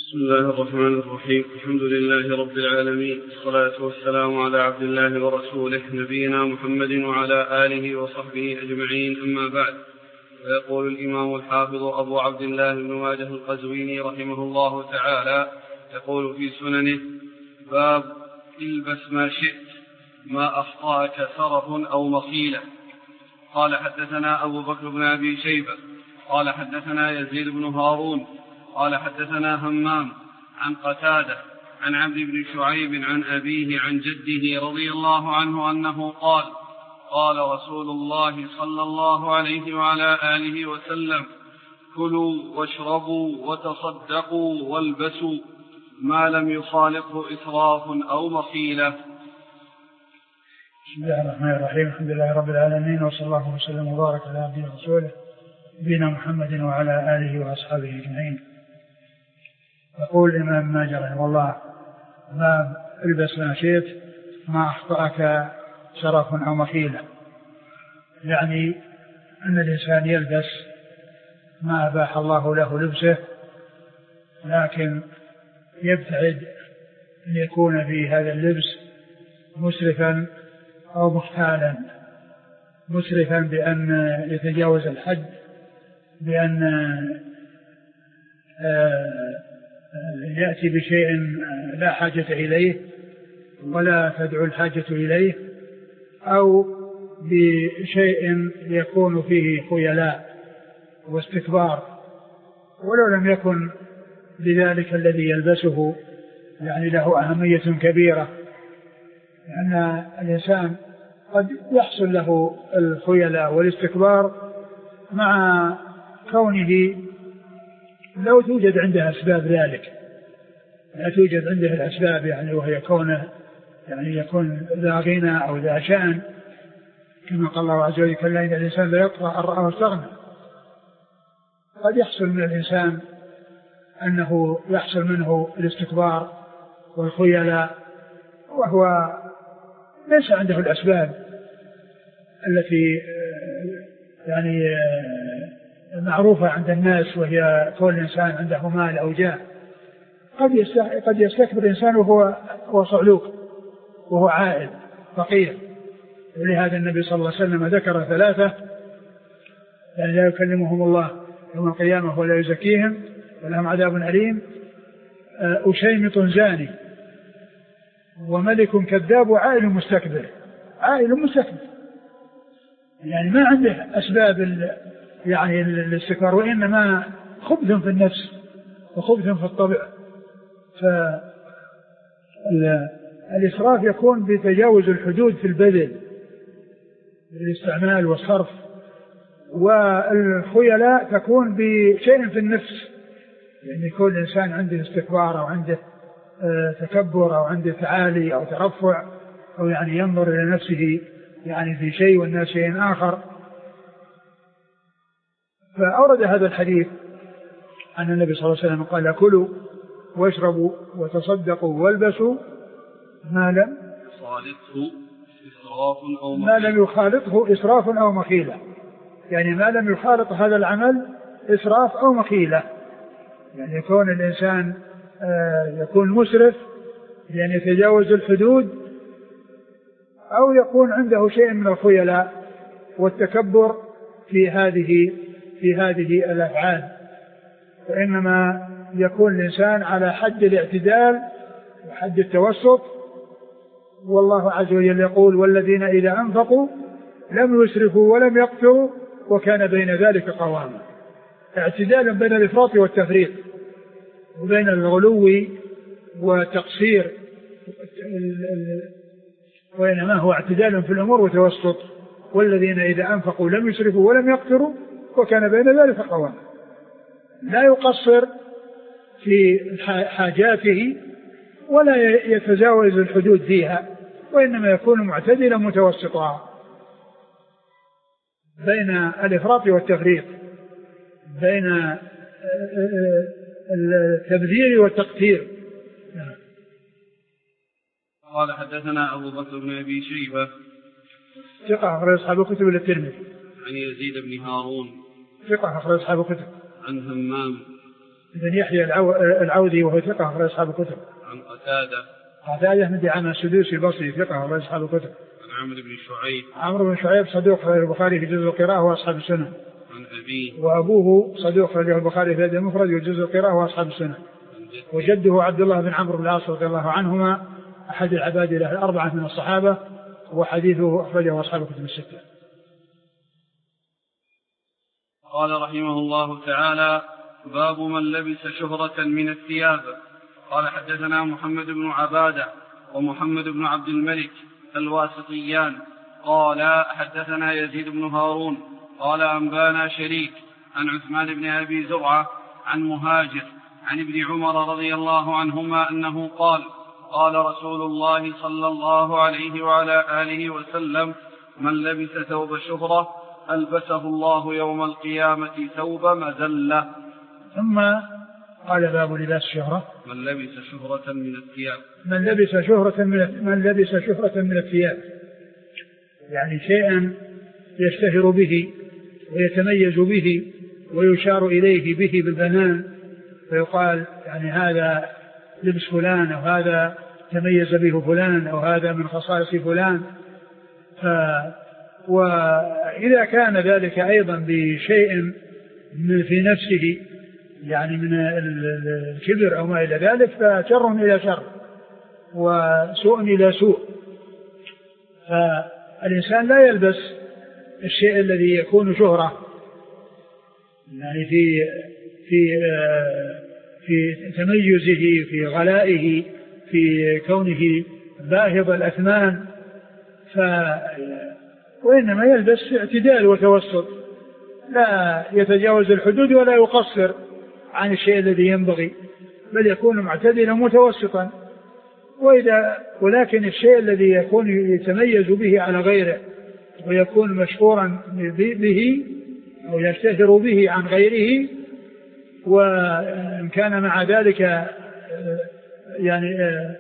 بسم الله الرحمن الرحيم. الحمد لله رب العالمين، والصلاة والسلام على عبد الله ورسوله نبينا محمد وعلى آله وصحبه أجمعين، أما بعد. ويقول الإمام الحافظ أبو عبد الله بن ماجه القزويني رحمه الله تعالى يقول في سننه: باب البس ما شئت ما أخطأك سرف أو مخيلة. قال حدثنا أبو بكر بن أبي شيبة قال حدثنا يزيد بن هارون قال حدثنا همام عن قتادة عن عبد بن شعيب عن أبيه عن جده رضي الله عنه أنه قال: قال رسول الله صلى الله عليه وعلى آله وسلم: كلوا واشربوا وتصدقوا والبسوا ما لم يخالطه إسراف أو مخيلة. بسم الله الرحمن الرحيم. الحمد لله رب العالمين، وصلى الله وسلم وبارك على عبده ورسوله نبينا محمد وعلى آله وأصحابه أجمعين. يقول الإمام ماجه رحمه الله: باب البس ما شئت ما أخطأك سرف أو مخيلة. يعني أن الإنسان يلبس ما أباح الله له لبسه، لكن يبتعد أن يكون في هذا اللبس مسرفا أو مختالا. مسرفا بأن يتجاوز الحد، بأن يأتي بشيء لا حاجة إليه ولا تدعو الحاجة إليه، أو بشيء يكون فيه خيلاء واستكبار، ولو لم يكن لذلك الذي يلبسه يعني له أهمية كبيرة، لأن الإنسان قد يحصل له الخيلاء والاستكبار مع كونه لو توجد عنده أسباب ذلك، لا توجد عنده الأسباب، يعني وهي كونه يعني يكون ذا غنى أو ذا شأن، كما قال الله عز وجل: كلا إن الإنسان لا يطغى أن رآه استغنى. قد يحصل من الإنسان أنه يحصل منه الاستكبار والخيلاء وهو ليس عنده الأسباب التي يعني معروفة عند الناس، وهي كل إنسان عنده مال أو جاه. قد يستكبر إنسان وهو صعلوك وهو عائل فقير. ولهذا النبي صلى الله عليه وسلم ذكر ثلاثة يعني لا يكلمهم الله يوم القيامة ولا يزكيهم ولهم عذاب أليم: أشيمط زاني، وملك كذاب، وعائل مستكبر. عائل مستكبر يعني ما عنده أسباب يعني الاستكبار، وإنما خبث في النفس وخبث في الطبع. فالإسراف يكون بتجاوز الحدود في البذل بالاستعمال والصرف، والخيلاء تكون بشيء في النفس، يعني يكون الإنسان عنده استكبار أو عنده تكبر أو عنده تعالي أو ترفع، أو يعني ينظر إلى نفسه يعني في شيء والناس شيء آخر. فأورد هذا الحديث أن النبي صلى الله عليه وسلم قال: كلوا واشربوا وتصدقوا والبسوا ما لم يخالطه إسراف أو مخيلة. يعني ما لم يخالط هذا العمل إسراف أو مخيلة، يعني يكون الإنسان يكون مسرف يعني يتجاوز الحدود، أو يكون عنده شيء من الخيلاء والتكبر في هذه الأفعال. وإنما يكون الإنسان على حد الاعتدال وحد التوسط. والله عز وجل يقول: والذين إذا أنفقوا لم يسرفوا ولم يقتروا وكان بين ذلك قواما. اعتدال بين الإفراط والتفريط، وبين الغلو والتقصير، وإنما هو اعتدال في الأمور وتوسط. والذين إذا أنفقوا لم يسرفوا ولم يقتروا وكان بين ذلك قواما. لا يقصر في حاجاته ولا يتجاوز الحدود فيها، وإنما يكون معتدلا متوسطا بين الإفراط والتفريط، بين التبذير والتقتير. قال حدثنا أبو بكر بن أبي شيبة ثقة أخرج أصحاب الكتب إلا الترمذي. عن يزيد بن هارون ثقة أخرج أصحاب الكتب. عن همام بن يحيى العودي وهو ثقة أخرج أصحاب الكتب. عن قتادة بن دعامة السدوسي البصري ثقة أخرج أصحاب الكتب. عن عمرو بن شعيب صدوق أخرج البخاري في جزء القراءة وأصحاب السنن. عن أبيه وأبوه صدوق أخرج البخاري في المفرد وجزء القراءة وأصحاب السنن. وجده عبد الله بن عمرو بن العاص رضي الله عنهما أحد العباد له الأربعة من الصحابة وحديثه أخرجه أصحاب الكتب الستة. قال رحمه الله تعالى: باب من لبس شهرة من الثياب. قال حدثنا محمد بن عبادة ومحمد بن عبد الملك الواسطيان قال حدثنا يزيد بن هارون قال أنبانا شريك عن عثمان بن أبي زرعة عن مهاجر عن ابن عمر رضي الله عنهما أنه قال: قال رسول الله صلى الله عليه وعلى آله وسلم: من لبس ثوب شهرة ألبسه الله يوم القيامة ثوب مذلة. ثم قال: باب لباس الشهرة. من لبس شهرة من الثياب. من لبس شهرة من الثياب، يعني شيئا يشتهر به ويتميز به ويشار إليه به بالبنان، فيقال يعني هذا لبس فلان، أو هذا تميز به فلان، أو هذا من خصائص فلان. وإذا كان ذلك أيضا بشيء في نفسه، يعني من الكبر أو ما إلى ذلك، فشر إلى شر وسوء إلى سوء. فالإنسان لا يلبس الشيء الذي يكون شهرة، يعني في تميزه، في غلائه، في كونه باهظ الأثمان، وإنما يلبس اعتدال وتوسط، لا يتجاوز الحدود ولا يقصر عن الشيء الذي ينبغي، بل يكون معتدلا متوسطا. ولكن الشيء الذي يكون يتميز به على غيره ويكون مشهورا به أو يشتهر به عن غيره، وإن كان مع ذلك يعني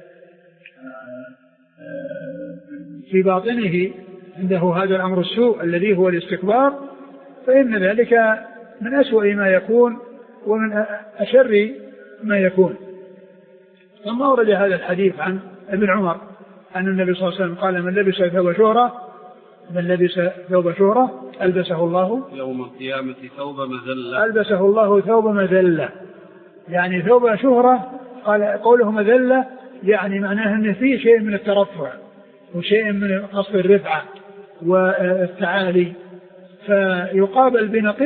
في باطنه عنده هذا الأمر السوء الذي هو الاستكبار، فإن ذلك من أسوأ ما يكون ومن أشر ما يكون. ثم ورد هذا الحديث عن ابن عمر أن النبي صلى الله عليه وسلم قال: من لبس ثوب شهرة ألبسه الله يوم القيامة ثوب مذلة. ألبسه الله ثوب مذلة، يعني ثوب شهرة. قال قوله مذلة يعني معناه أن فيه شيء من الترفع وشيء من قصد الرفعة والتعالي، فيقابل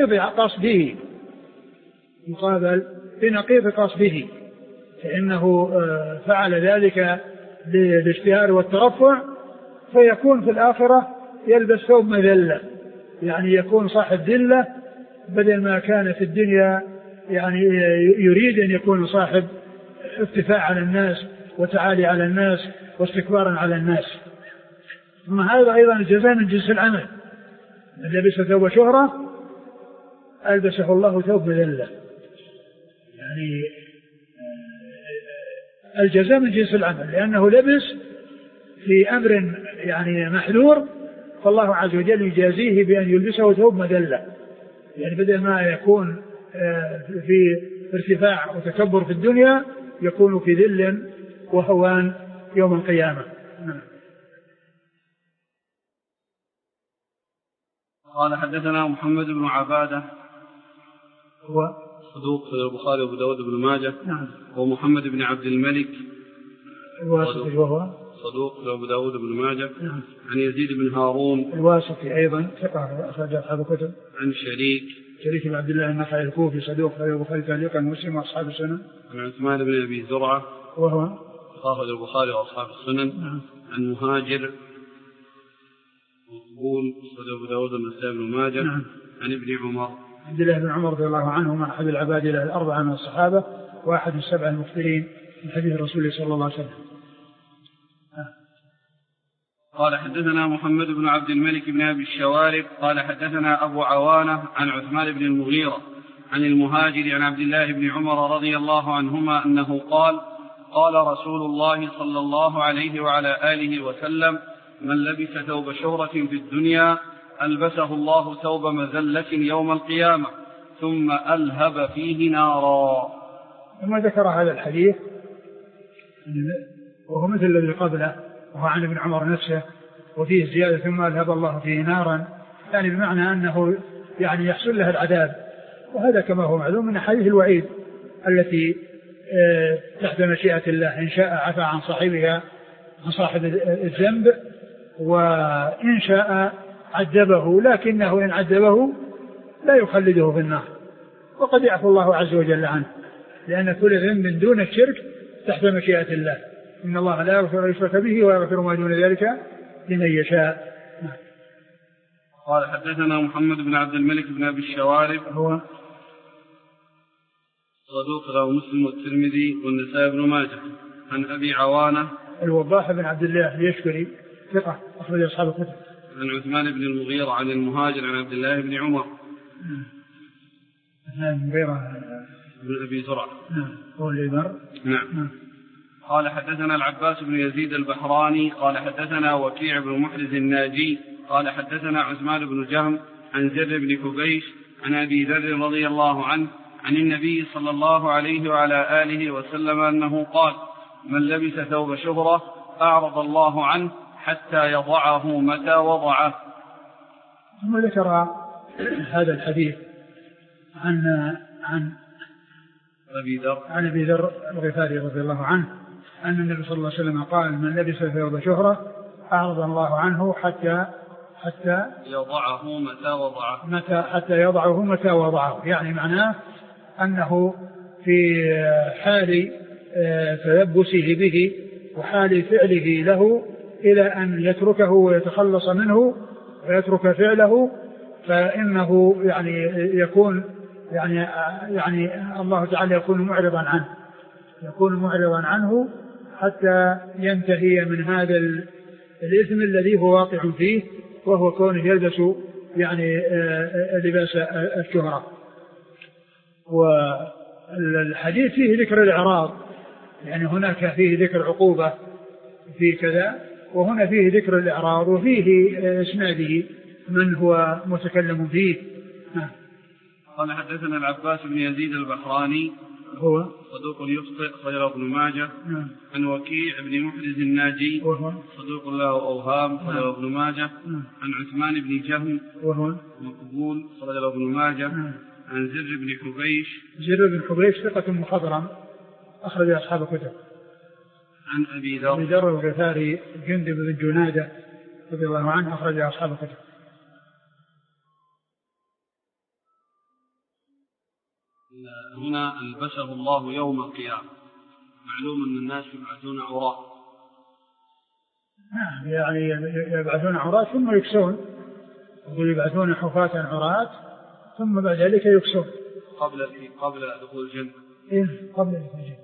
بنقيض قصده، فإنه فعل ذلك للاشتهار والترفع، فيكون في الآخرة يلبس ثوب مذلة، يعني يكون صاحب ذلة بدل ما كان في الدنيا يعني يريد أن يكون صاحب ارتفاع على الناس وتعالي على الناس واستكبارا على الناس. ثم هذا أيضا الجزاء من جنس العمل. من لبس ثوب شهرة ألبسه الله ثوب مذلة، يعني الجزاء من جنس العمل، لأنه لبس في أمر يعني محذور، فالله عز وجل يجازيه بأن يلبسه ثوب مذلة، يعني بدل ما يكون في ارتفاع وتكبر في الدنيا يكون في ذل وهوان يوم القيامة. قال حدثنا محمد بن عبادة هو صدوق في البخاري وابو داود بن ماجه. نعم. ومحمد بن عبد الملك الواسطي وهو صدوق في ابو داود بن ماجه. نعم. عن يزيد بن هارون الواسطي أيضا ثقة أخرج أصحاب الكتب. عن شريك بن عبد الله النخعي الكوفي صدوق في البخاري تعليقا ومسلم وأصحاب السنن. عن عثمان بن أبي زرعة وهو أخرج البخاري وأصحاب السنن. نعم. عن مهاجر مقبول أبو داود والنسائي بن ماجه. نعم. عن ابن عمر عبد الله بن عمر رضي الله عنهما أحد العباد له الأربعة من الصحابة وأحد السبع المكثرين من حديث الرسول صلى الله عليه وسلم. قال حدثنا محمد بن عبد الملك بن أبي الشوارب قال حدثنا أبو عوانة عن عثمان بن المغيرة عن المهاجر عن عبد الله بن عمر رضي الله عنهما أنه قال: قال رسول الله صلى الله عليه وعلى آله وسلم: من لبس ثوب شهرة في الدنيا ألبسه الله ثوب مذلة يوم القيامة ثم ألهب فيه نارا. ثم ذكر هذا الحديث وهو مثل الذي قبله وهو عن ابن عمر نفسه وفيه زيادة ثم ألهب الله فيه نارا، يعني بمعنى أنه يعني يحصل له العذاب. وهذا كما هو معلوم من حديث الوعيد التي تحت مشيئة الله، إن شاء عفى عن صاحبها عن صاحب الذنب وإن شاء عذبه، لكنه إن عذبه لا يخلده في النار، وقد يعفو الله عز وجل عنه، لأن كل ذنب دون الشرك تحت مشيئة الله، إن الله لا يغفر يشرك به ويغفر ما دون ذلك لمن يشاء. قال حدثنا محمد بن عبد الملك بن أبي الشوارب هو صدوق له مسلم والترمذي والنسائي بن ماجه، عن أبي عوانة الوضاح بن عبد الله اليشكري ثقة أخرج أصحاب الكتب، عن عثمان بن المغيرة عن المهاجر عن عبد الله بن عمر المغيرة بن أبي زرعة هو اللي مر. نعم. قال حدثنا العباس بن يزيد البحراني قال حدثنا وكيع بن محرز الناجي قال حدثنا عثمان بن جهم عن زر بن كبيش عن أبي ذر رضي الله عنه عن النبي صلى الله عليه وعلى آله وسلم أنه قال: من لبس ثوب شهرة أعرض الله عنه حتى يضعه متى وضعه. ثم ذكر هذا الحديث عن أبي ذر الغفاري رضي الله عنه أن النبي صلى الله عليه وسلم قال: من لبس ثوب شهرة أعرض الله عنه حتى يضعه متى وضعه، يعني معناه أنه في حال تلبسه به وحال فعله له إلى أن يتركه ويتخلص منه ويترك فعله، فإنه يعني يكون يعني الله تعالى يكون معرضا عنه حتى ينتهي من هذا الإثم الذي هو واقع فيه، وهو كونه يلبس يعني لباس الشهرة. والحديث فيه ذكر الإعراض، يعني هناك فيه ذكر عقوبة في كذا، وهنا فيه ذكر الإعراض وفيه إسناده من هو متكلم فيه. قال حدثنا العباس بن يزيد البحراني هو صدوق يخطئ خير ابن ماجه، عن وكيع بن محرز الناجي وهو صدوق له أوهام خير ابن ماجه، عن عثمان بن جهم وهو مقبول خير ابن ماجه، عن زر بن حبيش ثقة مخضرم أخرج أصحاب الكتب، عن أبي ذر الغفاري جندب بن جنادة رضي الله عنه أخرج أصحاب الكتب. هنا ألبسه الله يوم القيامة، معلوم أن الناس يبعثون عراة. يعني يبعثون عراة ثم يكسون، يبعثون حفاة عراة ثم بعد ذلك يكسون قبل دخول الجنة. قبل دخول الجنة.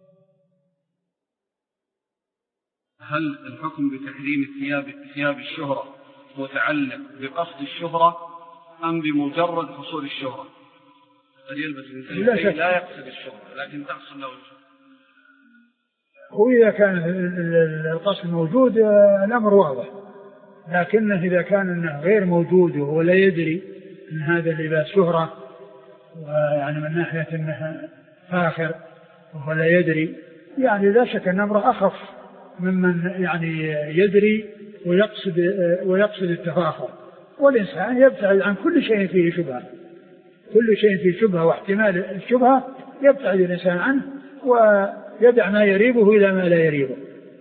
هل الحكم بتحريم ثياب الشهرة متعلق بقصد الشهرة أم بمجرد حصول الشهرة؟ قد يلبس الإنسان لا يقصد الشهرة لكن تحصل له الشهرة. وإذا كان القصد موجود الأمر واضح، لكنه إذا كان إنه غير موجود وهو لا يدري أن هذا اللباس شهرة، يعني من ناحية أنه فاخر وهو لا يدري، يعني لا شك أن أمره أخف ممن يعني يدري ويقصد التفاخر. والإنسان يبتعد عن كل شيء فيه شبهة، كل شيء فيه شبهة واحتمال الشبهة يبتعد الإنسان عنه ويدع ما يريبه إلى ما لا يريبه.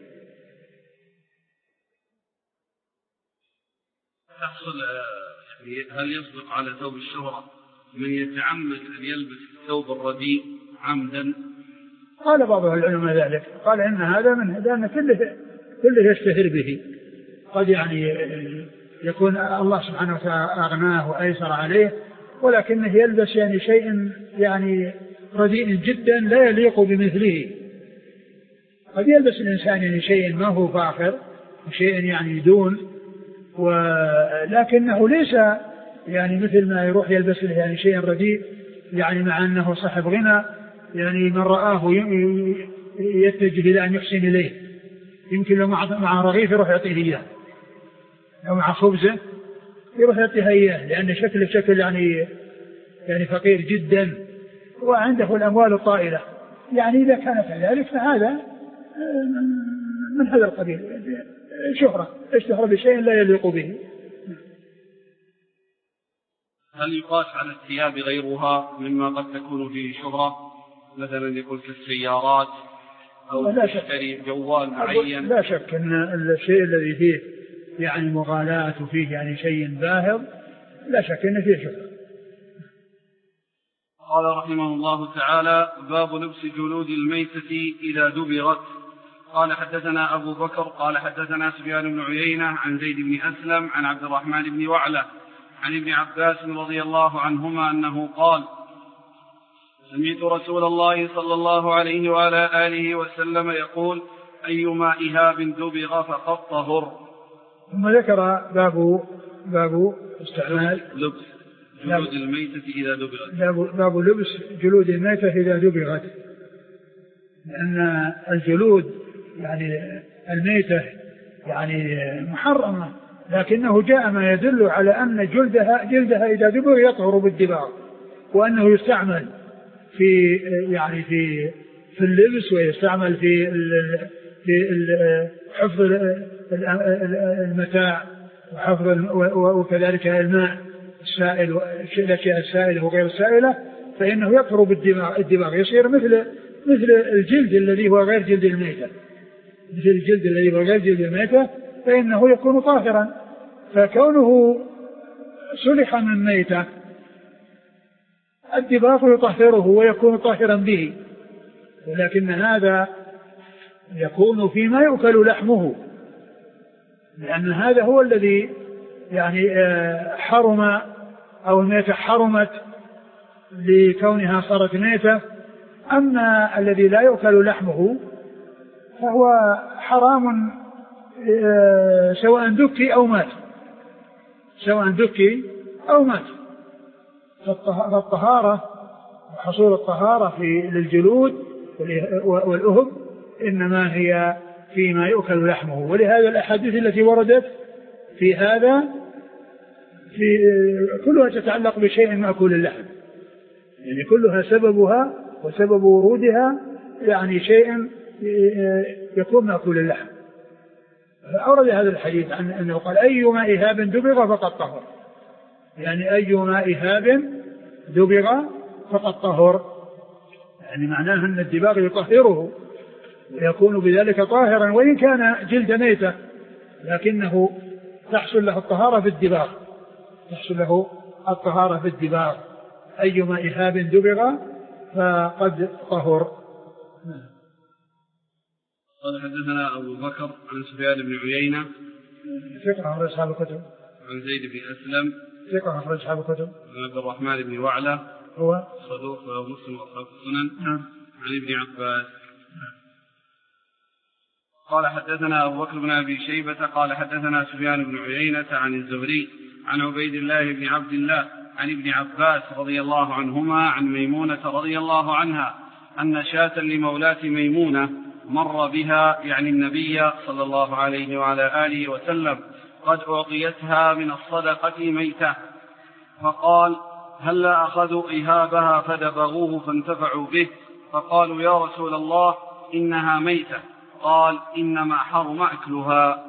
هل يصدق على ثوب الشهرة من يتعمد أن يلبس الثوب الرديء عمدا؟ قال بعض العلماء ذلك، قال إن هذا من هذا كله يشتهر به، قد يعني يكون الله سبحانه وتعالى أغناه وأيسر عليه، ولكنه يلبس يعني شيء يعني رديء جدا لا يليق بمثله. قد يلبس الإنسان يعني شيء ما هو فاخر وشيء يعني دون، ولكنه ليس يعني مثل ما يروح يلبس يعني شيء رديء، يعني مع أنه صاحب غنى، يعني من رآه يتجه إلى أن يحسن إليه، يمكن لو مع رغيف يروح يعطيه إياه، أو مع خبزه يروح يعطيه إياه، لأن شكله شكل يعني فقير جدا وعنده الأموال الطائلة، يعني إذا كان كذلك فهذا من هذا القبيل، شهرة اشتهر بشيء لا يليق به. هل يقاس على الثياب غيرها مما قد تكون فيه شهرة، مثلا يقول كالسيارات أو تشتري جوال معين؟ لا شك أن الشيء الذي فيه يعني مغالاة وفيه يعني شيء باهظ لا شك أن فيه شهرة. قال رحمه الله تعالى: باب لبس جلود الميتة إذا دبغت. قال حدثنا أبو بكر قال حدثنا سفيان بن عيينة عن زيد بن أسلم عن عبد الرحمن بن وعلة عن ابن عباس رضي الله عنهما أنه قال: سمعت رسول الله صلى الله عليه وعلى آله وسلم يقول: أيما إهاب دبغ فقد طهر. ثم ذكر باب استعمال لبس جلود الميتة إذا دبغت. باب لبس جلود الميتة إذا دبغت، لأن الجلود يعني الميتة يعني محرمة، لكنه جاء ما يدل على أن جلدها إذا دبغ يطهر بالدباغ، وأنه يستعمل في يعني في اللبس، ويستعمل في حفظ المتاع وحفظ وكذلك الماء السائل والأشياء السائلة وغير السائلة، فإنه يطهر بالدباغ، يصير مثل الجلد الذي هو غير جلد الميتة، مثل الجلد الذي هو غير جلد الميتة، فإنه يكون طاهرا. فكونه صلح من ميتة الدباغ يطهره ويكون طاهرا به، ولكن هذا يكون فيما يؤكل لحمه، لأن هذا هو الذي يعني حرم، أو الميتة حرمت لكونها صارت ميتة. أما الذي لا يؤكل لحمه فهو حرام سواء دكي أو مات، فالطهارة وحصول الطهارة للجلود والأهب إنما هي فيما يؤكل لحمه. ولهذا الأحاديث التي وردت في هذا كلها تتعلق بشيء مأكول اللحم، يعني كلها سببها وسبب ورودها يعني شيء يكون مأكول اللحم. فأورد هذا الحديث عن أنه قال: أيما إهاب دبغ فقد طهر، يعني أيما إهاب دبغ فقد طهر، يعني معناه أن الدباغ يطهره ويكون بذلك طاهرا، وإن كان جلد ميتة لكنه تحصل له الطهارة بالدباغ، أيما إهاب دبغ فقد طهر. قال حدثنا أبو بكر عن سفيان بن عيينة ثقة أخرج أصحاب الكتب، عن زيد بن أسلم ثقة أخرج أصحاب الكتب، عن عبد الرحمن بن وعلة هو صدوق وله مسلم وأصحاب السنن، عن ابن عباس. قال حدثنا أبو بكر بن أبي شيبة قال حدثنا سفيان بن عيينة عن الزهري عن عبيد الله بن عبد الله عن ابن عباس رضي الله عنهما عن ميمونة رضي الله عنها أن شاة لمولاة ميمونة مر بها يعني النبي صلى الله عليه وعلى آله وسلم قد أعطيتها من الصدقة ميتة، فقال: هلا أخذوا إهابها فدبغوه فانتفعوا به، فقالوا: يا رسول الله إنها ميتة. قال: إنما حرم أكلها.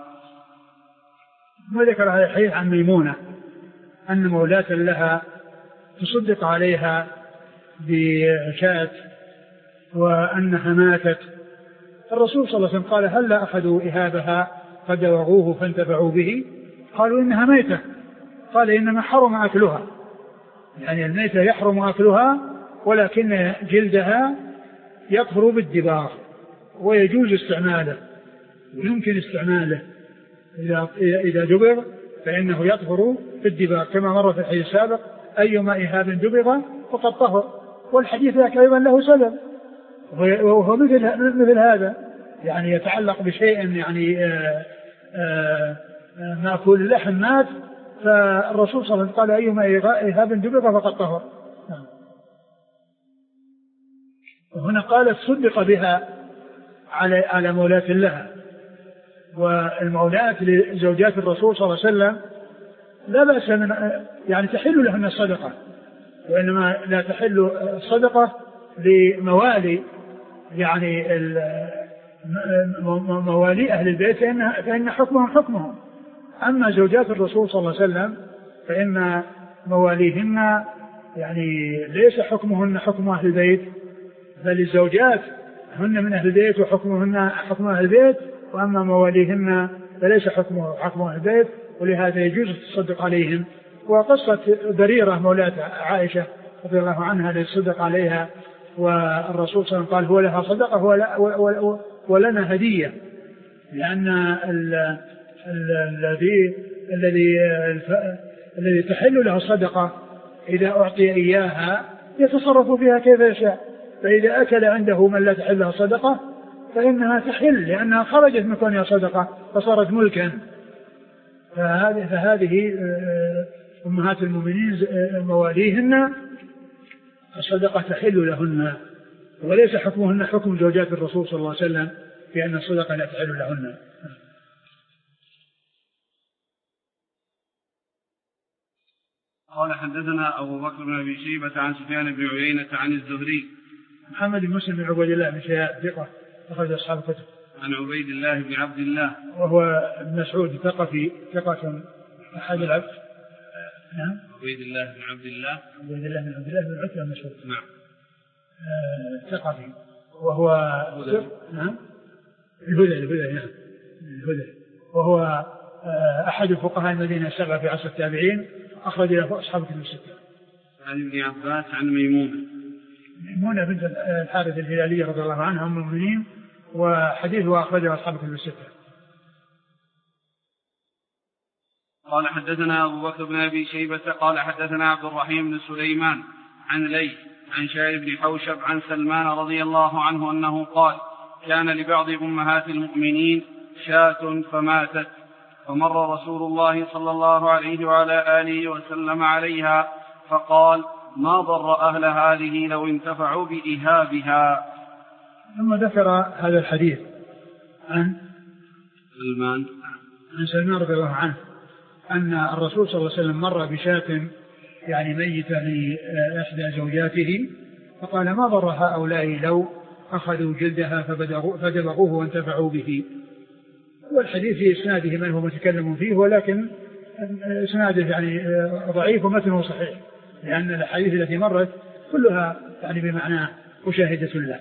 وذكر هذا الحديث عن ميمونة أن مولاة لها تصدق عليها بشاة وأنها ماتت. الرسول صلى الله عليه وسلم قال: هلا أخذوا إهابها فدبغوه فانتفعوا به؟ قالوا: إنها ميتة. قال: إنما حرم أكلها، يعني الميتة يحرم أكلها، ولكن جلدها يطهر بالدباغ ويجوز استعماله ويمكن استعماله إذا دبغ فإنه يطهر بالدباغ، كما مر في الحديث السابق: أيما إهاب دبغ فقد طهر. والحديث أيضا له سبب، وهو مثل هذا، يعني يتعلق بشيء يعني مأكول اللحم مات، فالرسول صلى الله عليه وسلم قال: أيما إهاب دبغ فقد طهر. وهنا قال: صدق بها على مولاة لها، والمولاة لزوجات الرسول صلى الله عليه وسلم لا بأس من يعني تحل لهن الصدقة، وإنما لا تحل الصدقة لموالي يعني موالي أهل البيت فإن حكمهم. أما زوجات الرسول صلى الله عليه وسلم فإن مواليهن يعني ليس حكمهن حكم أهل البيت، بل الزوجات هن من أهل البيت وحكمهن حكم أهل البيت، وأما مواليهن فليس حكمه حكم أهل البيت، ولهذا يجوز التصدق عليهم. وقصة بريرة مولاة عائشة رضي الله عنها ليتصدق عليها، والرسول صلى الله عليه وسلم قال هو لها صدقة ولنا هدية، لأن الذي تحل له الصدقة إذا أعطي إياها يتصرف فيها كيف يشاء، فإذا أكل عنده من لا تحل له صدقة فإنها تحل، لأنها خرجت من كونها صدقة فصارت ملكا. فهذه أمهات المؤمنين مواليهن الصدقة تحل لهن، وليس حكمهن حكم زوجات الرسول صلى الله عليه وسلم في أن الصدقة لا تحل لهن. قال حدثنا أبو بكر بن أبي شيبة عن سفيان بن عيينة عن الزهري محمد بن مسلم بن عبيد الله بن شهاب ثقة أخرج أصحاب الكتب. عن عبيد الله بن عبد الله وهو ابن مسعود ثقة أحد العبد. نعم. عبيد الله بن عبد الله بن عتبة مسعود. نعم. ثقفي وهو نعم الهذلي نعم الهذلي، وهو أحد فقهاء المدينة السبعة في عصر التابعين، أخرج له أصحاب الكتب الستة. عن ابن عباس عن ميمونة بنت الحارث الهلالية رضي الله عنها أم المؤمنين، وحديثه أخرجه أصحاب الكتب الستة. قال حدثنا أبو بكر بن أبي شيبة قال حدثنا عبد الرحيم بن سليمان عن ليث عن شائر بن حوشب عن سلمان رضي الله عنه أنه قال كان لبعض أمهات المؤمنين شاة فماتت، فمر رسول الله صلى الله عليه وعلى آله وسلم عليها فقال ما ضر أهل هذه لو انتفعوا بإهابها. ثم ذكر هذا الحديث عن سلمان رضي الله عنه أن الرسول صلى الله عليه وسلم مر بشاة يعني ميتة لإحدى زوجاته، فقال ما ضر هؤلاء لو أخذوا جلدها فدبغوه وانتفعوا به. والحديث في إسناده من هو متكلم فيه، ولكن إسناده يعني ضعيف ومتنه صحيح، لأن الحديث التي مرت كلها يعني بمعنى مشاهدة له.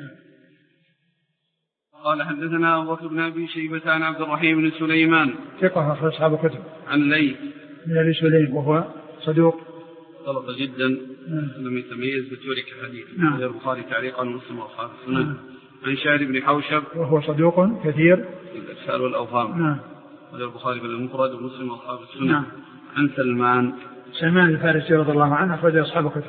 قال حدثنا أبو بكر بن أبي شيبة عن عبد الرحيم بن سليمان ثقة أخرج أصحاب الكتب. عن ليث بن أبي سليم وهو صدوق غلط جدا لم يتميز بترك حديث البخاري تعليقا ومسلم واصحاب السنن. عن شائر بن حوشب وهو صدوق كثير الإرسال والأوهام. البخاري بالمفرد ومسلم واصحاب السنن. عن سلمان الفارسي رضي الله عنه أخرج أصحاب الكتب.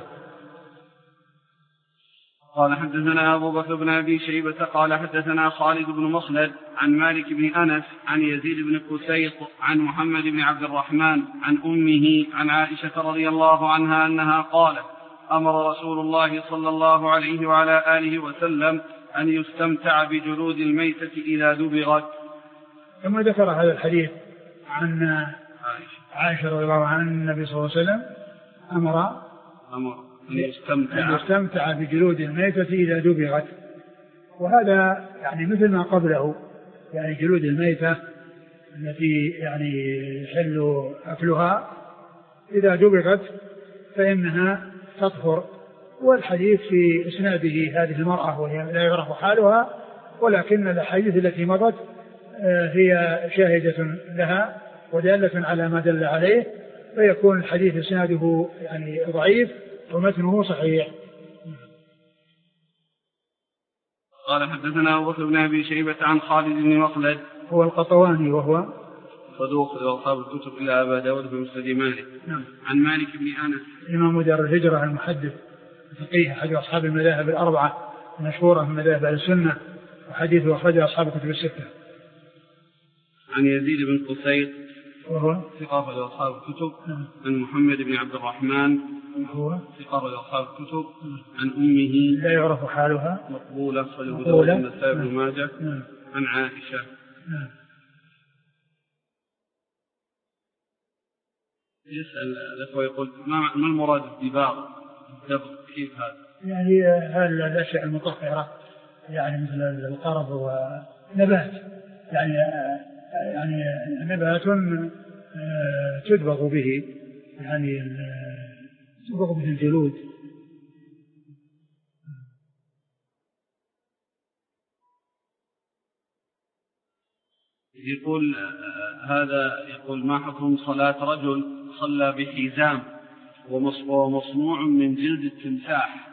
قال حدثنا أبو بكر بن أبي شيبة قال حدثنا خالد بن مخلد عن مالك بن أنس عن يزيد بن قسيط عن محمد بن عبد الرحمن عن أمه عن عائشة رضي الله عنها أنها قالت أمر رسول الله صلى الله عليه وعلى آله وسلم أن يستمتع بجلود الميتة إذا دبغت. ثم ذكر هذا الحديث عن عائشة رضي الله عنها النبي صلى الله عليه وسلم أمر أن يستمتع بجلود الميتة إذا دبغت، وهذا يعني مثل ما قبله، يعني جلود الميتة التي يعني يحل أكلها إذا دبغت فإنها تطهر. والحديث في إسناده هذه المرأة وهي لا يعرف حالها، ولكن الحديث التي مضت هي شاهدة لها ودالة على ما دل عليه، فيكون الحديث إسناده يعني ضعيف ومتنه صحيح. قال حدثنا أبو بكر بن أبي شيبة عن خالد بن مخلد هو القطواني وهو صدوق وأصحاب الكتب إلا أبا داود في مسند مالك. عن مالك بن أنس إمام دار الهجرة المحدث الفقيه أحد أصحاب المذاهب الأربعة المشهورة من مذاهب أهل السنة، وحديثه أخرجه أصحاب الكتب الستة. عن يزيد بن قسيط وهو ثقة لأصحاب الكتب. عن محمد بن عبد الرحمن هو ثقة لأصحاب الكتب. عن أمه لا يعرف حالها مقبولة ولأبو النسائي بن ماجه. عن عائشة. يسأل الأخوة يقول ما المراد بالدباغ؟ كيف هذا؟ يعني هل الأشياء المطهرة يعني مثل القرض ونبات، يعني نبات تدبغ به، يعني تدبغ به الجلود. يقول هذا يقول ما حكم صلاة رجل صلى بحزام ومصنوع من جلد التمساح؟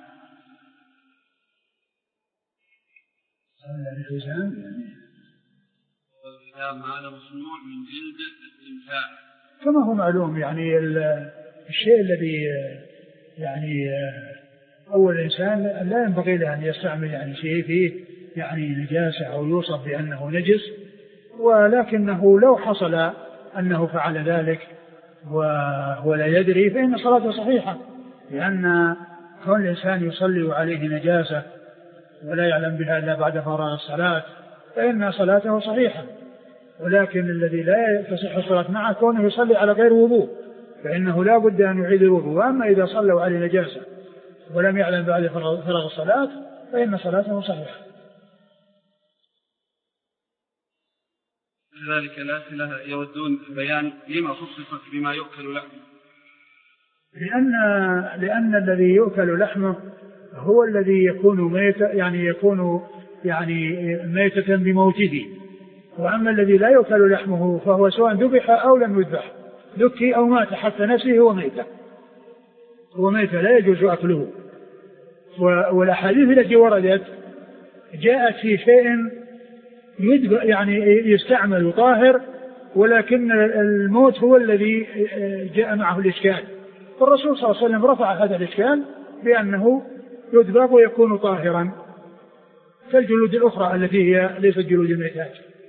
صلى بحزام والحزام هذا مصنوع من جلد التمساح كما هو معلوم. يعني الشيء الذي يعني أول الإنسان لا ينبغي له أن يستعمل يعني شيء فيه يعني نجاسة أو يوصف بأنه نجس، ولكنه لو حصل أنه فعل ذلك ولا يدري فإن صلاته صحيحة، لأن كون الإنسان يصلي عليه نجاسة ولا يعلم بها إلا بعد فراغ الصلاة فإن صلاته صحيحة. ولكن الذي لا تصح الصلاة معه كونه يصلي على غير وضوء فإنه لا بد أن يعيد الوضوء. وأما إذا صلوا عليه نجاسة ولم يعلم بعد فراغ الصلاة فإن صلاته صحيحة. كذلك الأسئلة يودون بيان لما خصصت بما يؤكل لحمه. لأن الذي يؤكل لحمه هو الذي يكون ميتا، يعني يكون يعني ميتة بموته. وأما الذي لا يؤكل لحمه فهو سواء ذبح أو لم يذبح، ذكي أو مات حتى نفسه هو ميتة لا يجوز أكله. والأحاديث التي وردت جاءت في شيء يعني يستعمل طاهر، ولكن الموت هو الذي جاء معه الإشكال. فالرسول صلى الله عليه وسلم رفع هذا الإشكال بأنه يذبح ويكون طاهرا كالجلود الأخرى التي هي ليست جلود الميتات.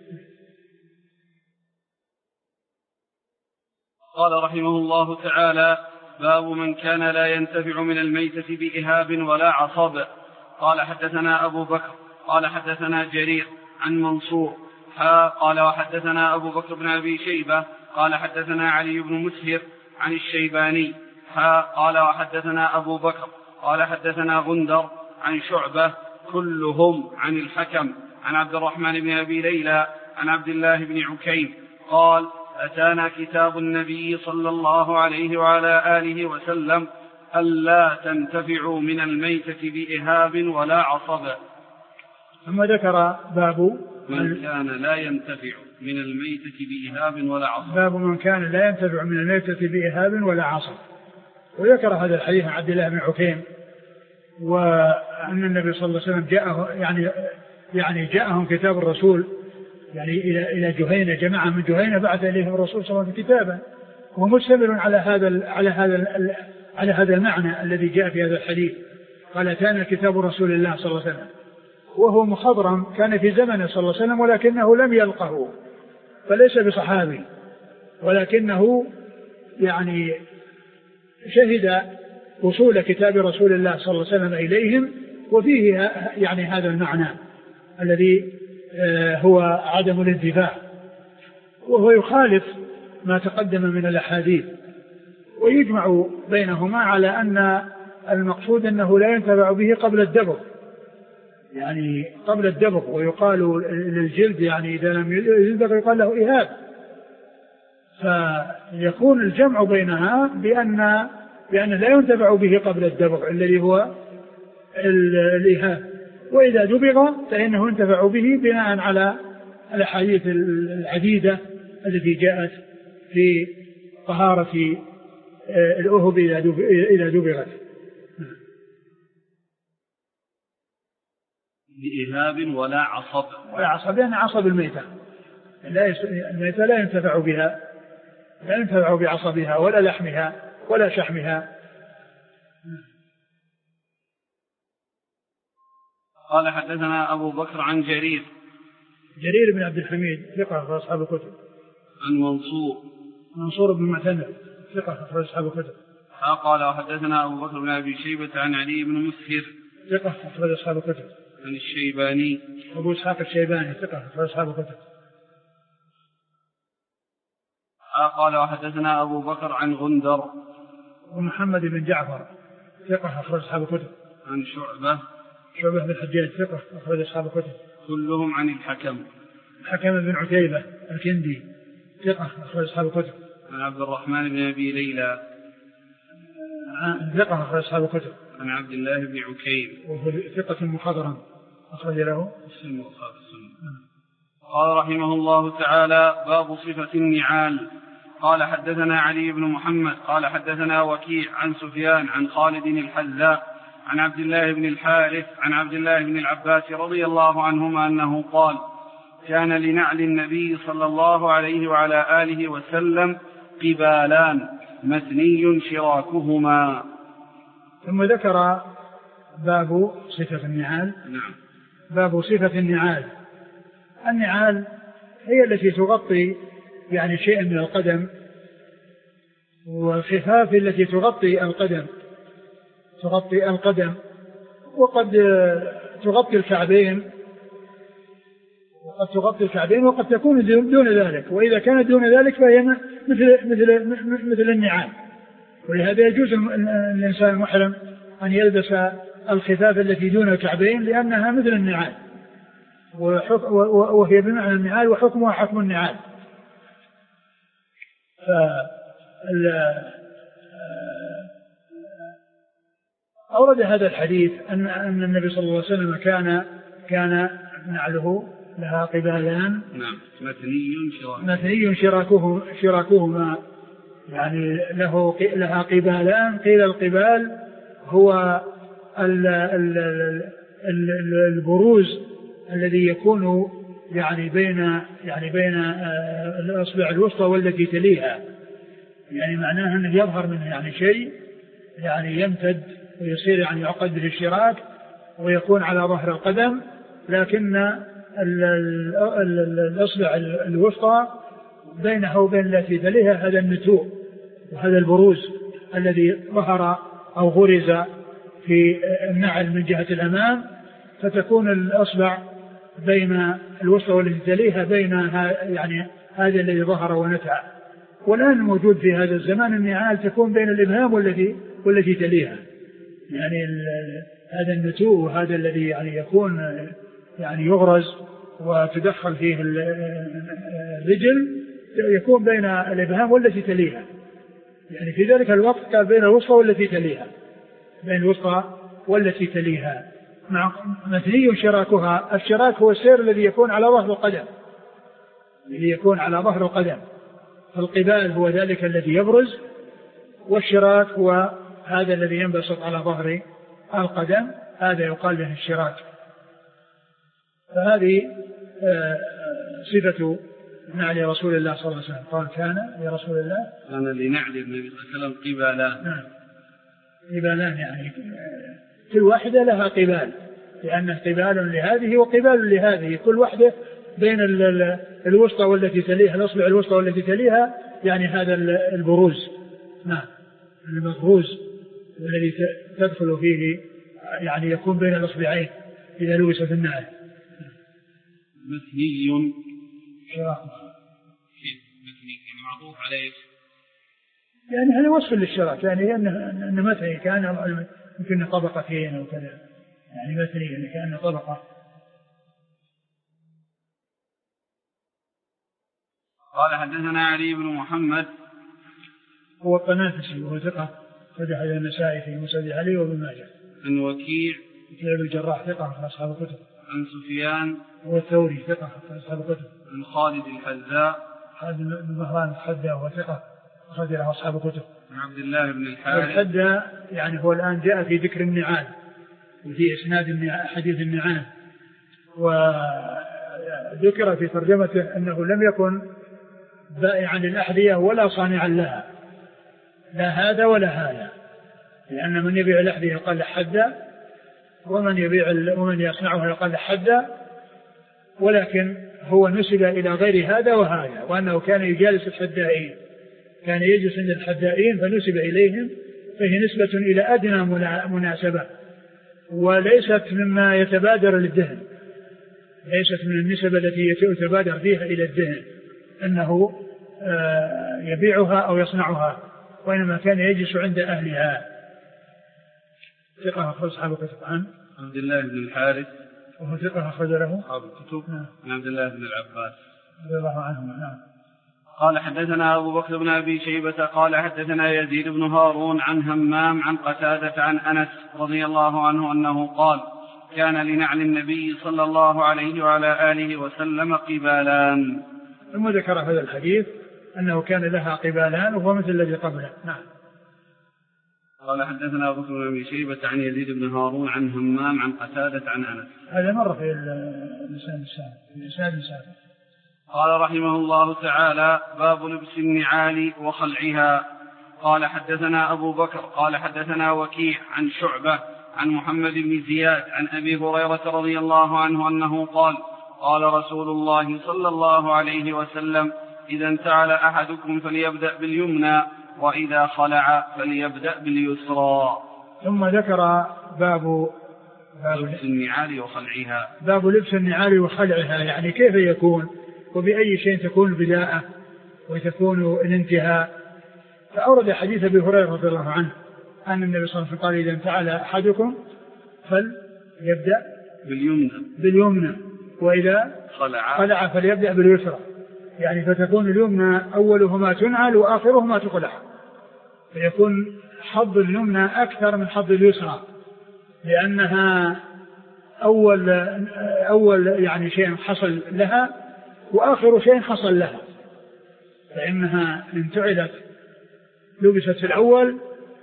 قال رحمه الله تعالى: باب من كان لا ينتفع من الميتة بإهاب ولا عصب. قال حدثنا أبو بكر قال حدثنا جرير عن منصور قال وحدثنا أبو بكر بن أبي شيبة قال حدثنا علي بن مسهر عن الشيباني قال وحدثنا أبو بكر قال حدثنا غندر عن شعبة كلهم عن الحكم عن عبد الرحمن بن أبي ليلى عن عبد الله بن عكيم قال: أتانا كتاب النبي صلى الله عليه وعلى آله وسلم ألا تنتفعوا من الميتة بإهاب ولا عصب. ثم ذكر باب من كان لا ينتفع من الميتة بإهاب ولا عصب. باب من كان لا ينتفع من الميتة بإهاب ولا عصب. وذكر هذا الحديث عن عبد الله بن عكيم، وأن النبي صلى الله عليه وسلم جاءه يعني جاءهم كتاب الرسول يعني إلى جهينة، جماعة من جهينة بعث إليهم الرسول صلى الله عليه وسلم كتابا، ومشتمل على هذا المعنى الذي جاء في هذا الحديث. قال: أتانا كتاب رسول الله صلى الله عليه وسلم، وهو مخضرم كان في زمنه صلى الله عليه وسلم ولكنه لم يلقه، فليس بصحابي، ولكنه يعني شهد وصول كتاب رسول الله صلى الله عليه وسلم إليهم، وفيه يعني هذا المعنى الذي هو عدم الانتفاع، وهو يخالف ما تقدم من الأحاديث، ويجمع بينهما على أن المقصود أنه لا ينتفع به قبل الدبغ، يعني قبل الدبغ. ويقال للجلد يعني إذا لم يدبغ يقال له إهاب، فيكون الجمع بينها بأن لا ينتفع به قبل الدبغ الذي هو الإهاب، وإذا دبغ فإنه ينتفع به بناء على الأحاديث العديدة التي جاءت في طهارة الأهب إذا دبغت. بإهاب ولا عصب. ولا عصب يعني عصب الميتة، الميتة لا ينتفع بها، لا ينتفع بعصبها ولا لحمها ولا شحمها. قال حدثنا أبو بكر عن جرير بن عبد الحميد ثقة في أصحاب الكتب. عن منصور بن معتمر ثقة في أصحاب الكتب. قال وحدثنا أبو بكر بن أبي شيبة عن علي بن مسهر ثقة في أصحاب الكتب. عن الشيباني أبو إسحاق الشيباني ثقة في أصحاب الكتب. قال وحدثنا أبو بكر عن غندر ومحمد بن جعفر ثقة في أصحاب الكتب. عن شعبة شعبة بن الحجاج ثقة أخرج أصحاب الكتب. كلهم عن الحكم. الحكم بن عتيبة الكندي ثقة أخرج أصحاب الكتب. عن عبد الرحمن بن أبي ليلى ثقة أخرج أصحاب الكتب. عن عبد الله بن عكيم وهو ثقة مخضرم أخرج له مسلم وأصحاب السنة. قال رحمه الله تعالى: باب صفة النعال. قال حدثنا علي بن محمد قال حدثنا وكيع عن سفيان عن خالد الحذاء عن عبد الله بن الحارث عن عبد الله بن العباس رضي الله عنهما أنه قال: كان لنعل النبي صلى الله عليه وعلى آله وسلم قبالان مثني شراكهما. ثم ذكر باب صفة النعال. نعم. باب صفة النعال. النعال هي التي تغطي يعني شيئا من القدم، والخفاف التي تغطي القدم وقد تغطي الكعبين وقد تكون دون ذلك، وإذا كانت دون ذلك فهي مثل النعال. ولهذا يجوز الإنسان المحرم أن يلبس الخفاف التي دون الكعبين لأنها مثل النعال، وهي بمعنى النعال وحكمها حكم النعال. أورد هذا الحديث أن النبي صلى الله عليه وسلم كان نعله لها قبالان. نعم. مثني شراكهما يعني لها قبالان. قيل القبال هو البروز الذي يكون يعني بين الأصبع الوسطى والتي تليها، يعني معناها أنه يظهر منه يعني شيء يعني يمتد ويصير يعني يعقد به الشراك ويكون على ظهر القدم، لكن الأصبع الوسطى بينه وبين التي تليها هذا النتوء وهذا البروز الذي ظهر أو غرز في النعل من جهة الأمام، فتكون الأصبع بين الوسطى والتي تليها بين يعني هذا الذي ظهر ونتع. والآن الموجود في هذا الزمان النعال تكون بين الإبهام والتي تليها، يعني هذا النتوء وهذا الذي يعني يكون يعني يغرز وتدخل فيه الرجل يكون بين الإبهام والتي تليها، يعني في ذلك الوقت كان بين الوسطى والتي تليها، بين الوسطى والتي تليها. مع مثني شراكها. الشراك هو السير الذي يكون على ظهر القدم، فالقبال هو ذلك الذي يبرز، والشراك هو هذا الذي ينبسط على ظهر القدم، هذا يقال له الشراك. فهذه صفة نعل رسول الله صلى الله عليه وسلم. قال كان لرسول الله كان لنعل النبي صلى الله عليه وسلم قبالان. نعم. قبالان يعني كل واحدة لها قبال، لأنه قبال لهذه وقبال لهذه، كل واحدة بين الوسطى والتي تليها، الأصبع الوسطى والتي تليها، يعني هذا البروز. نعم. المبروز الذي تدخل فيه يعني يكون بين الأصبعين إذا لوس في النعل. مثني شراك. مثني معروف عليه، يعني هذا وصف للشراك، يعني أن مثني كان يمكن طبقتين أو كذا، يعني مثني يعني كأنه طبقة. قال حدثنا علي بن محمد هو الطنافسي وهو ثقة فتح إلى النسائي في مسند علي وابن ماجه. عن وكيع بن الجراح ثقة من أصحاب الكتب. عن سفيان هو الثوري ثقة من أصحاب الكتب. عن خالد الحذاء خالد بن مهران الحذاء وهو ثقة أخرج له أصحاب الكتب. عن عبد الله بن الحارث. الحذاء يعني هو الآن جاء في ذكر النعال وفي إسناد حديث النعال، وذكر في ترجمته أنه لم يكن بائعا للأحذية ولا صانعا لها، لا هذا ولا هذا، لأن من يبيع الأحذية يقال حذاء، ومن يصنعها يقال حذاء، ولكن هو نسب إلى غير هذا وهذا، وأنه كان يجالس الحذائين، كان يجلس عند الحذائين فنسب إليهم، فهي نسبة إلى أدنى مناسبة، وليست مما يتبادر للدهن، ليست من النسب التي يتبادر فيها إلى الدهن أنه يبيعها أو يصنعها، وإنما كان يجلس عند أهلها. ثقة أصحاب الكتب. عبد الله بن الحارث وهو ثقة أخرج له أصحاب الكتب. عن عبد الله بن العباس رضي الله عنهما. نعم. قال حدثنا أبو بكر بن أبي شيبة قال حدثنا يزيد بن هارون عن همام عن قتادة عن أنس رضي الله عنه أنه قال كان لنعل النبي صلى الله عليه وعلى آله وسلم قبالان. ثم ذكر هذا الحديث أنه كان لها قبالان وهو مثل الذي قبله. نعم. قال حدثنا أبو بكر بن أبي شيبة عن يزيد بن هارون عن همام عن قتادة عن أنس. هذا مر في الإسناد السابق. قال رحمه الله تعالى باب لبس النعال وخلعها. قال حدثنا أبو بكر قال حدثنا وكيع عن شعبة عن محمد بن زياد عن أبي هريرة رضي الله عنه أنه قال قال رسول الله صلى الله عليه وسلم إذا انتعل أحدكم فليبدأ باليمنى وإذا خلع فليبدأ باليسرى. ثم ذكر باب لبس النعال وخلعها. باب لبس النعال وخلعها، يعني كيف يكون وبأي شيء تكون البداءة وتكون الانتهاء. فأورد حديث أبي هريرة رضي الله عنه أن النبي صلى الله عليه وسلم قال إذا انتعل أحدكم فليبدأ باليمنى وإذا خلع فليبدأ باليسرى، يعني فتكون اليمنى أولهما تنعل وآخرهما تخلع، فيكون حظ اليمنى أكثر من حظ اليسرى لأنها أول يعني شيء حصل لها وآخر شيء حصل لها، فإنها انتعلت لبست في الأول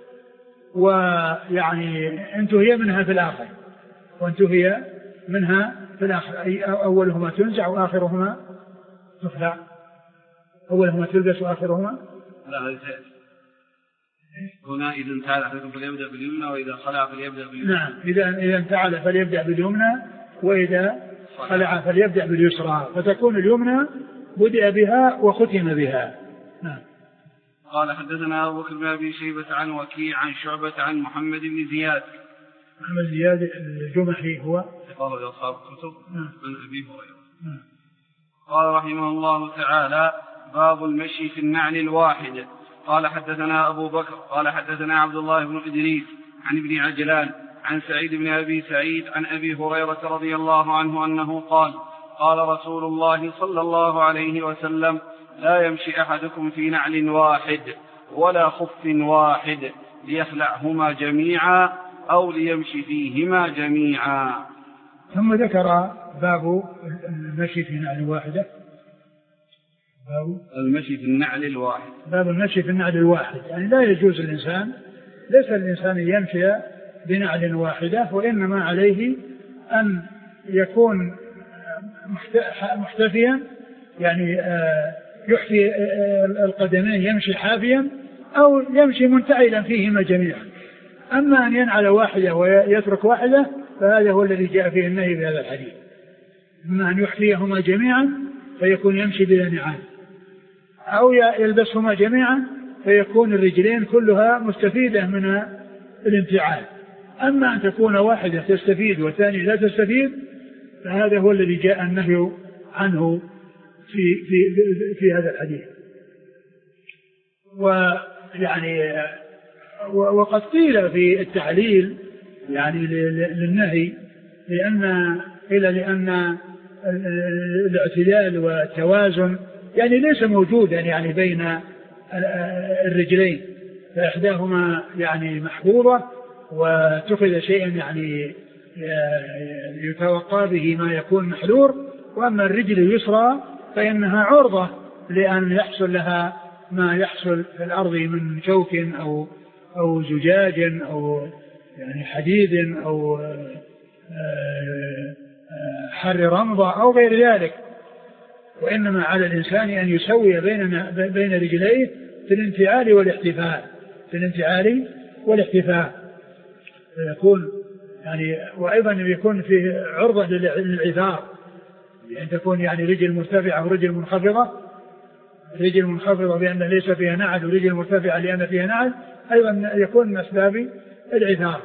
ويعني انتهي منها في الآخر، وانتهي منها في الآخر، أي أولهما تنزع وآخرهما تخلع، أولهما تلبس وآخرهما لا هنا إذا انتعل أحدكم فليبدأ باليمنى وإذا خلع فليبدأ باليسرى. نعم، إذا انتعل فليبدأ باليمنى وإذا خلع فليبدأ باليسرى، فتكون اليمنى بدأ بها وختم بها. نعم. قال حدثنا أبو بكر بن أبي شيبة عن وكيع عن شعبة عن محمد بن زياد. محمد زياد الجمحي هو قال أصحاب الكتب. عن أبي هريرة. قال رحمه الله تعالى باب المشي في النعل الواحد. قال حدثنا أبو بكر قال حدثنا عبد الله بن إدريس عن ابن عجلان عن سعيد بن أبي سعيد عن أبي هريرة رضي الله عنه أنه قال قال رسول الله صلى الله عليه وسلم لا يمشي أحدكم في نعل واحد ولا خف واحد ليخلعهما جميعا أو ليمشي فيهما جميعا. ثم ذكر باب المشي في نعل واحدة. باب المشي في النعل الواحد. باب المشي في النعل الواحد، يعني لا يجوز الإنسان، ليس الإنسان يمشي بنعل واحدة، وإنما عليه أن يكون محتفيا، يعني يحفي القدمين يمشي حافيا أو يمشي منتعلا فيهما جميعا. أما أن ينعل واحدة ويترك واحدة فهذا هو الذي جاء فيه النهي بهذا الحديث. أما أن يحفيهما جميعا فيكون يمشي بلا نعال، أو يلبسهما جميعا فيكون الرجلين كلها مستفيدة من الانتعال. أما أن تكون واحدة تستفيد والثانية لا تستفيد فهذا هو الذي جاء النهي عنه في هذا الحديث. ويعني وقد قيل في التعليل يعني للنهي لأن الاعتدال والتوازن يعني ليس موجودا يعني بين الرجلين، فإحداهما يعني محفوظة واتخذ شيئا يعني يتوقع به ما يكون محذور، وأما الرجل اليسرى فإنها عرضة لأن يحصل لها ما يحصل في الأرض من شوك أو زجاج أو يعني حديد أو حر رمضة أو غير ذلك، وإنما على الإنسان أن يسوي بين رجليه في الانتعال والاحتفاء يكون يعني، وأيضا يكون في عرضة للعثار، يعني تكون يعني رجل مرتفعة ورجل منخفضة، رجل منخفضة بأن ليس فيها نعل ورجل مرتفعة لأن فيها نعل، أيضا يكون من أسباب العثار.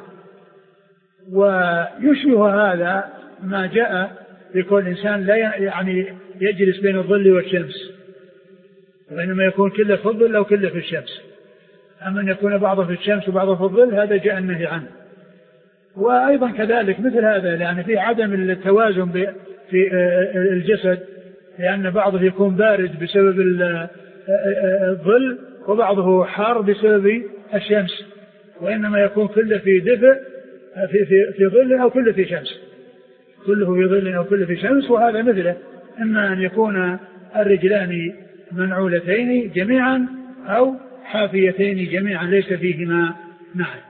ويشبه هذا ما جاء يكون الإنسان لا يعني يجلس بين الظل والشمس، وإنما يكون كله في الظل أو كله في الشمس. أما أن يكون بعضه في الشمس وبعضه في الظل هذا جاء النهي عنه. وأيضا كذلك مثل هذا يعني في عدم التوازن في الجسد، لأن بعضه يكون بارد بسبب الظل وبعضه حار بسبب الشمس، وإنما يكون كله في دفء في ظل أو كله في شمس، كله في ظل أو كله في شمس. وهذا مثله إما أن يكون الرجلان منعولتين جميعا أو حافيتين جميعا ليس فيهما نعل.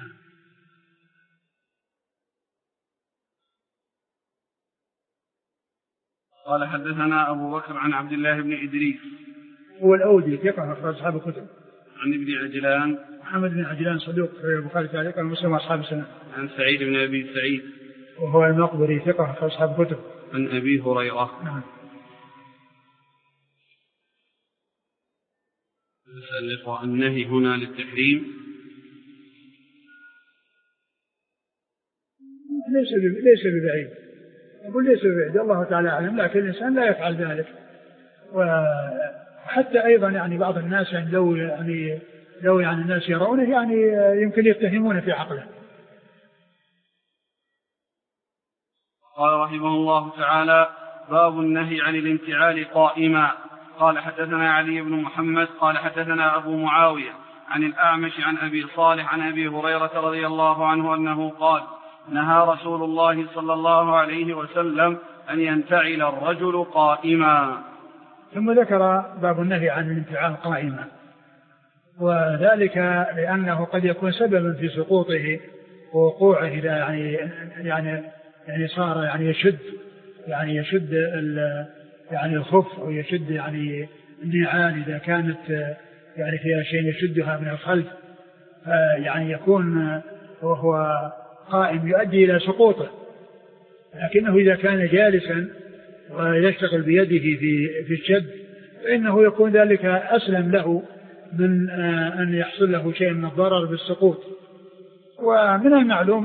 قال حدثنا أبو بكر عن عبد الله بن إدريس هو الأودي ثقة أخرج أصحاب الكتب. عن ابن عجلان محمد بن عجلان صدوق في البخاري تعليقا ومسلم وأصحاب السنة. عن سعيد بن أبي سعيد وهو المقبري ثقة أخرج أصحاب الكتب. عن أبي هريرة. نعم. النهي هنا للتحريم ليس ببعيد، أقول ليس ببعيد، الله تعالى أعلم، لكن الإنسان لا يفعل ذلك. وحتى أيضا يعني بعض الناس يعني لو الناس يرونه يعني يمكن يتهمون في عقله. قال رحمه الله تعالى: باب النهي عن الانتعال قائما. قال حدثنا علي بن محمد قال حدثنا أبو معاوية عن الأعمش عن أبي صالح عن أبي هريرة رضي الله عنه أنه قال: نهى رسول الله صلى الله عليه وسلم أن ينتعل الرجل قائما. ثم ذكر باب النهي عن الانتعال قائما، وذلك لأنه قد يكون سببا في سقوطه ووقوعه إذا يعني صار يشد الخف أو يشد النعال إذا كانت فيها شيء يشدها من الخلف، يعني يكون وهو قائم يؤدي إلى سقوطه. لكنه إذا كان جالسا ويشتغل بيده في الشد فإنه يكون ذلك أسلم له من أن يحصل له شيء من الضرر بالسقوط. ومن المعلوم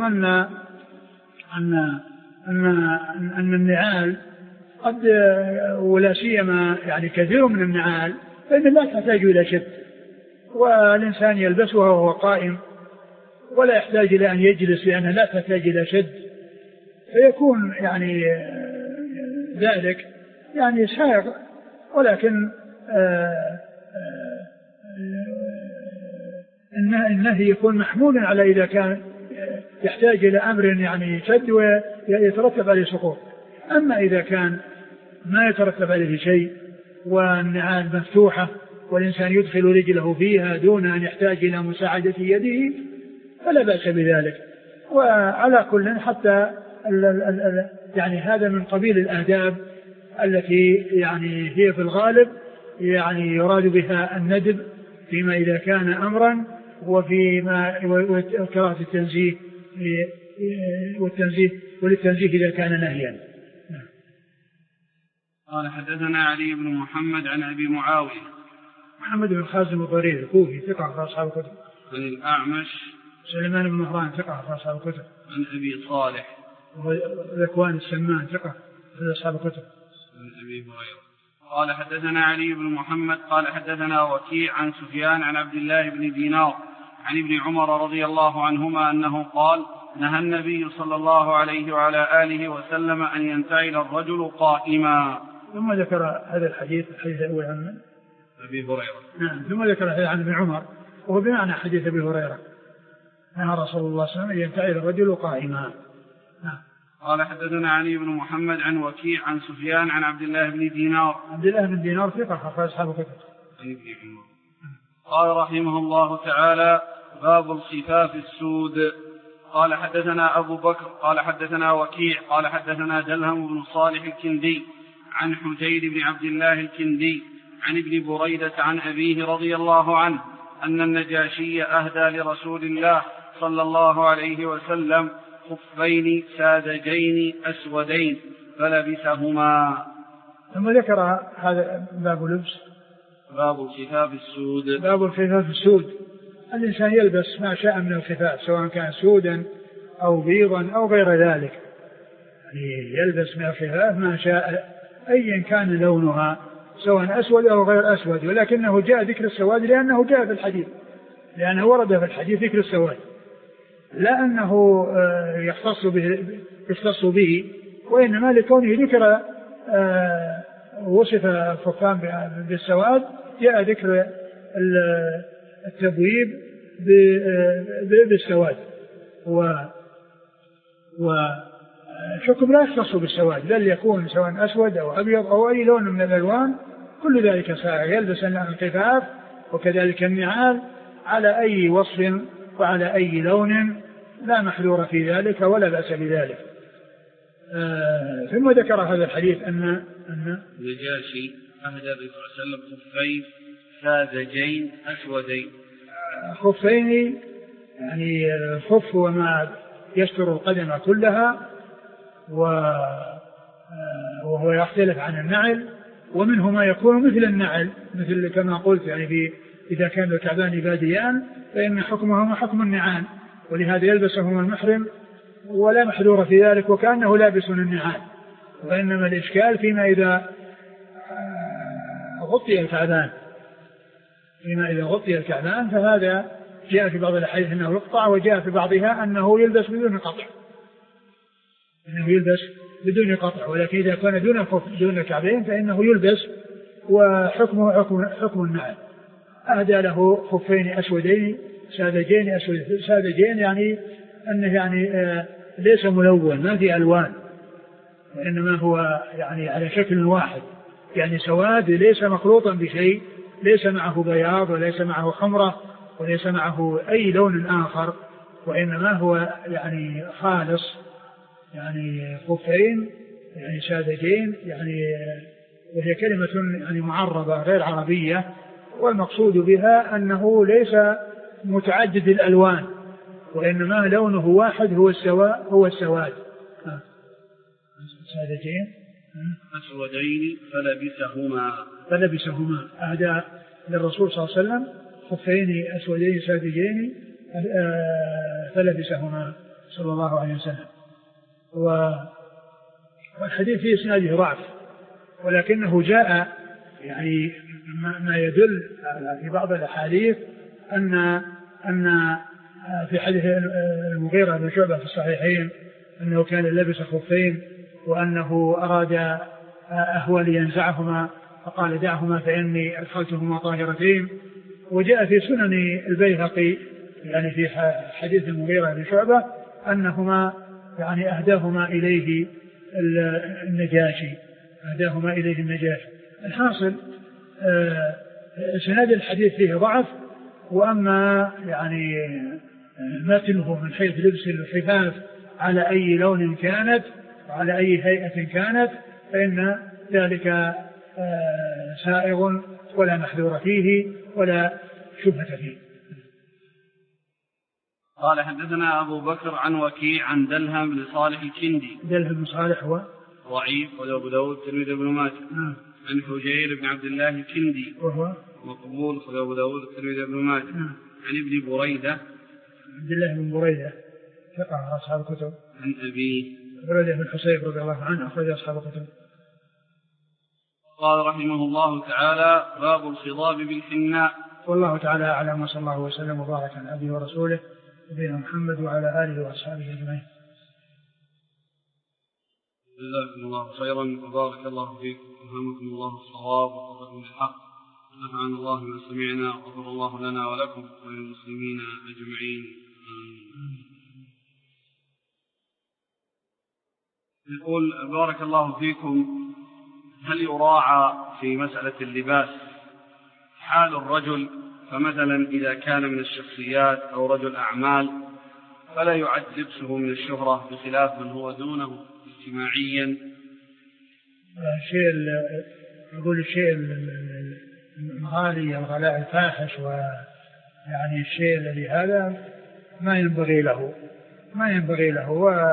أن النعال قد ولا سيما يعني كثير من النعال فإن لا تحتاج إلى شد، والإنسان يلبسها وهو قائم ولا يحتاج إلى أن يجلس لأنها لا تحتاج إلى شد، فيكون يعني ذلك يعني سائغ. ولكن النهي يكون محمولا على إذا كان يحتاج إلى أمر يعني شد ويترتب عليه سقوط. أما إذا كان ما يترتب عليه شيء والنعال مفتوحة والإنسان يدخل رجله فيها دون أن يحتاج إلى مساعدة يده فلا بأس بذلك. وعلى كل حتى يعني هذا من قبيل الآداب التي يعني هي في الغالب يعني يراد بها الندب فيما إذا كان أمرا، وفيما كراهة التنزيه وللتنزيه إذا كان نهيا. قال حدثنا علي بن محمد عن أبي معاوية محمد بن خازم الضرير الكوفي ثقة في أصحاب الكتب. عن الأعمش سليمان بن مهران ثقة في أصحاب الكتب. عن أبي صالح ذكوان السمان ثقة في أصحاب الكتب. عن أبي هريرة قال حدثنا علي بن محمد قال حدثنا وكيع عن سفيان عن عبد الله بن دينار عن ابن عمر رضي الله عنهما أنه قال: نهى النبي صلى الله عليه وعلى آله وسلم أن ينتعل الرجل قائما. ثم ذكر هذا الحديث الأول عن أبي هريرة. نعم. ثم ذكر الحديث عن ابن عمر وهو بمعنى حديث أبي هريرة: نهى رسول الله صلى الله عليه وسلم أن ينتعل الرجل قائما. نعم. قال حدثنا علي بن محمد عن وكيع عن سفيان عن عبد الله بن دينار. عبد الله بن دينار ثقة أخرج أصحاب الكتب. قال رحمه الله تعالى: باب الخفاف السود. قال حدثنا أبو بكر قال حدثنا وكيع قال حدثنا دلهم بن صالح الكندي عن حجير بن عبد الله الكندي عن ابن بريدة عن أبيه رضي الله عنه أن النجاشي أهدى لرسول الله صلى الله عليه وسلم خفين ساذجين أسودين فلبسهما. ثم ذكر هذا باب لبس باب الخفاف السود. باب الخفاف السود، الإنسان يلبس ما شاء من الخفاف سواء كان سودا أو بيضا أو غير ذلك، يعني يلبس من الخفاف ما شاء أيا كان لونها سواء أسود أو غير أسود، ولكنه جاء ذكر السواد لأنه جاء في الحديث، لأنه ورد في الحديث ذكر السواد. لا أنه يختص به، وإنما لكونه ذكر وصف الخفان بالسواد، جاء ذكر التبويب بالسواد، والحكم لا يختص بالسواد، بل يكون سواء أسود أو أبيض أو أي لون من الألوان، كل ذلك سائغ. يلبس الخفاف وكذلك النعال على أي وصف وعلى أي لون، لا محذور في ذلك ولا بأس بذلك. ثم ذكر هذا الحديث أن النجاشي أهدى النبي صلى الله عليه وسلم خفين ساذجين أسودين. خفين يعني الخف هو ما يستر القدم كلها، وهو يختلف عن النعل، ومنه ما يكون مثل النعل، مثل كما قلت يعني إذا كان الكعبان باديان فإن حكمهما حكم النعال، ولهذا يلبسهما المحرم ولا محذور في ذلك وكأنه لابس النعال. وإنما الإشكال فيما إذا غطي الكعبان، فهذا جاء في بعض الأحاديث أنه يقطع، وجاء في بعضها أنه يلبس بدون قطع، ولكن إذا كان دون الكعبين فإنه يلبس وحكمه حكم النعل. أهدى له خفين أسودين ساذجين يعني أنه يعني ليس ملون، ما في ألوان، وإنما هو يعني على شكل واحد، يعني سواد ليس مخلوطا بشيء، ليس معه بياض وليس معه حمرة وليس معه أي لون آخر، وإنما هو يعني خالص، يعني خفين يعني ساذجين، يعني وهي كلمة يعني معربة غير عربية، والمقصود بها أنه ليس متعدد الألوان، وإنما لونه واحد هو السواد. ساذجين أسودين فلبسهما أهدى للرسول صلى الله عليه وسلم خفين أسودين ساذجين فلبسهما صلى الله عليه وسلم. والحديث فيه إسناده ضعف، ولكنه جاء يعني ما يدل في بعض الأحاديث أن في حديث المغيرة بن شعبة في الصحيحين أنه كان لبس خفين، وأنه أراد أهوى لينزعهما فقال دعهما فإني أدخلتهما طاهرتين. وجاء في سنن البيهقي يعني في حديث المغيرة بن شعبة أنهما يعني أهداهما إليه النجاشي. الحاصل سند الحديث فيه ضعف، وأما يعني متنه من حيث لبس الخفاف على أي لون كانت وعلى أي هيئة كانت فإن ذلك سائغ ولا محذور فيه ولا شبهة فيه. قال حدثنا أبو بكر عن وكيع عن دلهم بن صالح الكندي. دلهم بن صالح هو ضعيف وأبو داود الترمذي بن ماجه. عن حجير بن عبد الله الكندي وهو مقبول وأبو داود الترمذي بن ماجه. عن ابن بريدة عبد الله بن بريدة ثقة أصحاب الكتب. عن أبيه بريدة بن حصيب رضي الله عنه أخرج أصحاب الكتب. قال رحمه الله تعالى: باب الخضاب بالحناء. والله تعالى أعلم، وصلى الله وسلم وبارك على عبده ورسوله نبينا محمد وعلى آله وأصحابه أجمعين. جزاكم الله خيرا وبارك الله فيكم وفهمكم الله الصواب ووفقكم للحق، ونفعنا الله بما سمعنا وغفر الله لنا ولكم وللمسلمين أجمعين. يقول: بارك الله فيكم، هل يراعى في مسألة اللباس حال الرجل؟ فمثلا إذا كان من الشخصيات أو رجل أعمال فلا يعد لبسه من الشهرة بخلاف من هو دونه اجتماعيا. الشيء الغالي الغلاء الفاحش، ويعني الشيء الذي هذا ما ينبغي له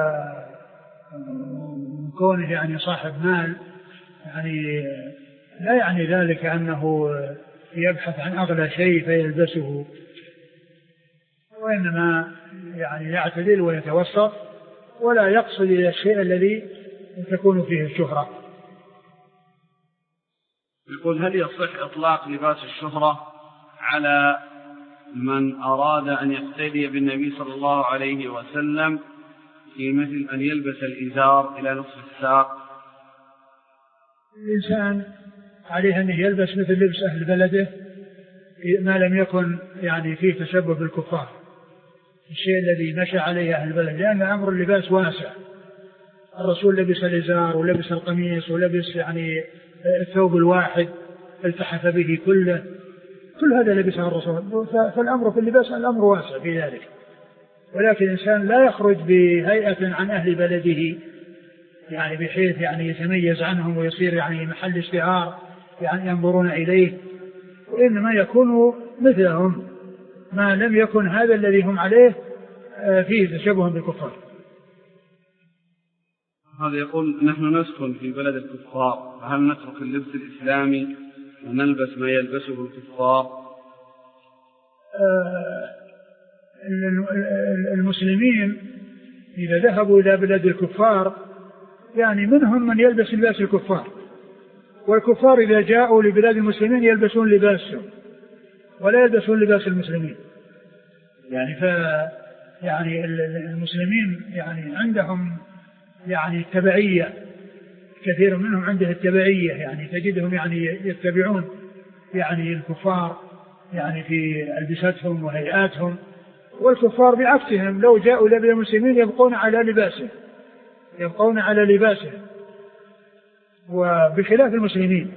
وكونه يعني صاحب مال يعني لا يعني ذلك أنه يبحث عن أغلى شيء فيلبسه، وإنما يعني يعتدل ويتوسط ولا يقصد إلى الشيء الذي تكون فيه الشهرة. يقول: هل يصح إطلاق لباس الشهرة على من أراد أن يقتدي بالنبي صلى الله عليه وسلم في مثل أن يلبس الإزار إلى نصف الساق؟ الإنسان عليه أن يلبس مثل لبس أهل بلده ما لم يكن يعني فيه تشبه بالكفار، الشيء الذي مشى عليه أهل البلد، لأن أمر اللباس واسع. الرسول لبس الإزار ولبس القميص ولبس يعني الثوب الواحد التحف به كله، كل هذا لبسه الرسول. فالأمر في اللباس الأمر واسع في ذلك، ولكن الإنسان لا يخرج بهيئة عن أهل بلده يعني بحيث يعني يتميز عنهم ويصير يعني محل اشتهار يعني ينظرون إليه، وإنما يكون مثلهم ما لم يكن هذا الذي هم عليه فيه تشبه بالكفار. هذا يقول نحن نسكن في بلد الكفار، فهل نترك اللبس الإسلامي ونلبس ما يلبسه الكفار؟ المسلمين إذا ذهبوا إلى بلاد الكفار يعني منهم من يلبس لباس الكفار، والكفار إذا جاءوا لبلاد المسلمين يلبسون لباسهم ولا يلبسون لباس المسلمين. يعني المسلمين يعني عندهم يعني التبعية، كثير منهم عنده التبعية، يعني تجدهم يعني يتبعون يعني الكفار يعني في ألبستهم وهيئاتهم، والكفار بعكسهم لو جاءوا إلى بلاد المسلمين يبقون على لباسهم وبخلاف المسلمين.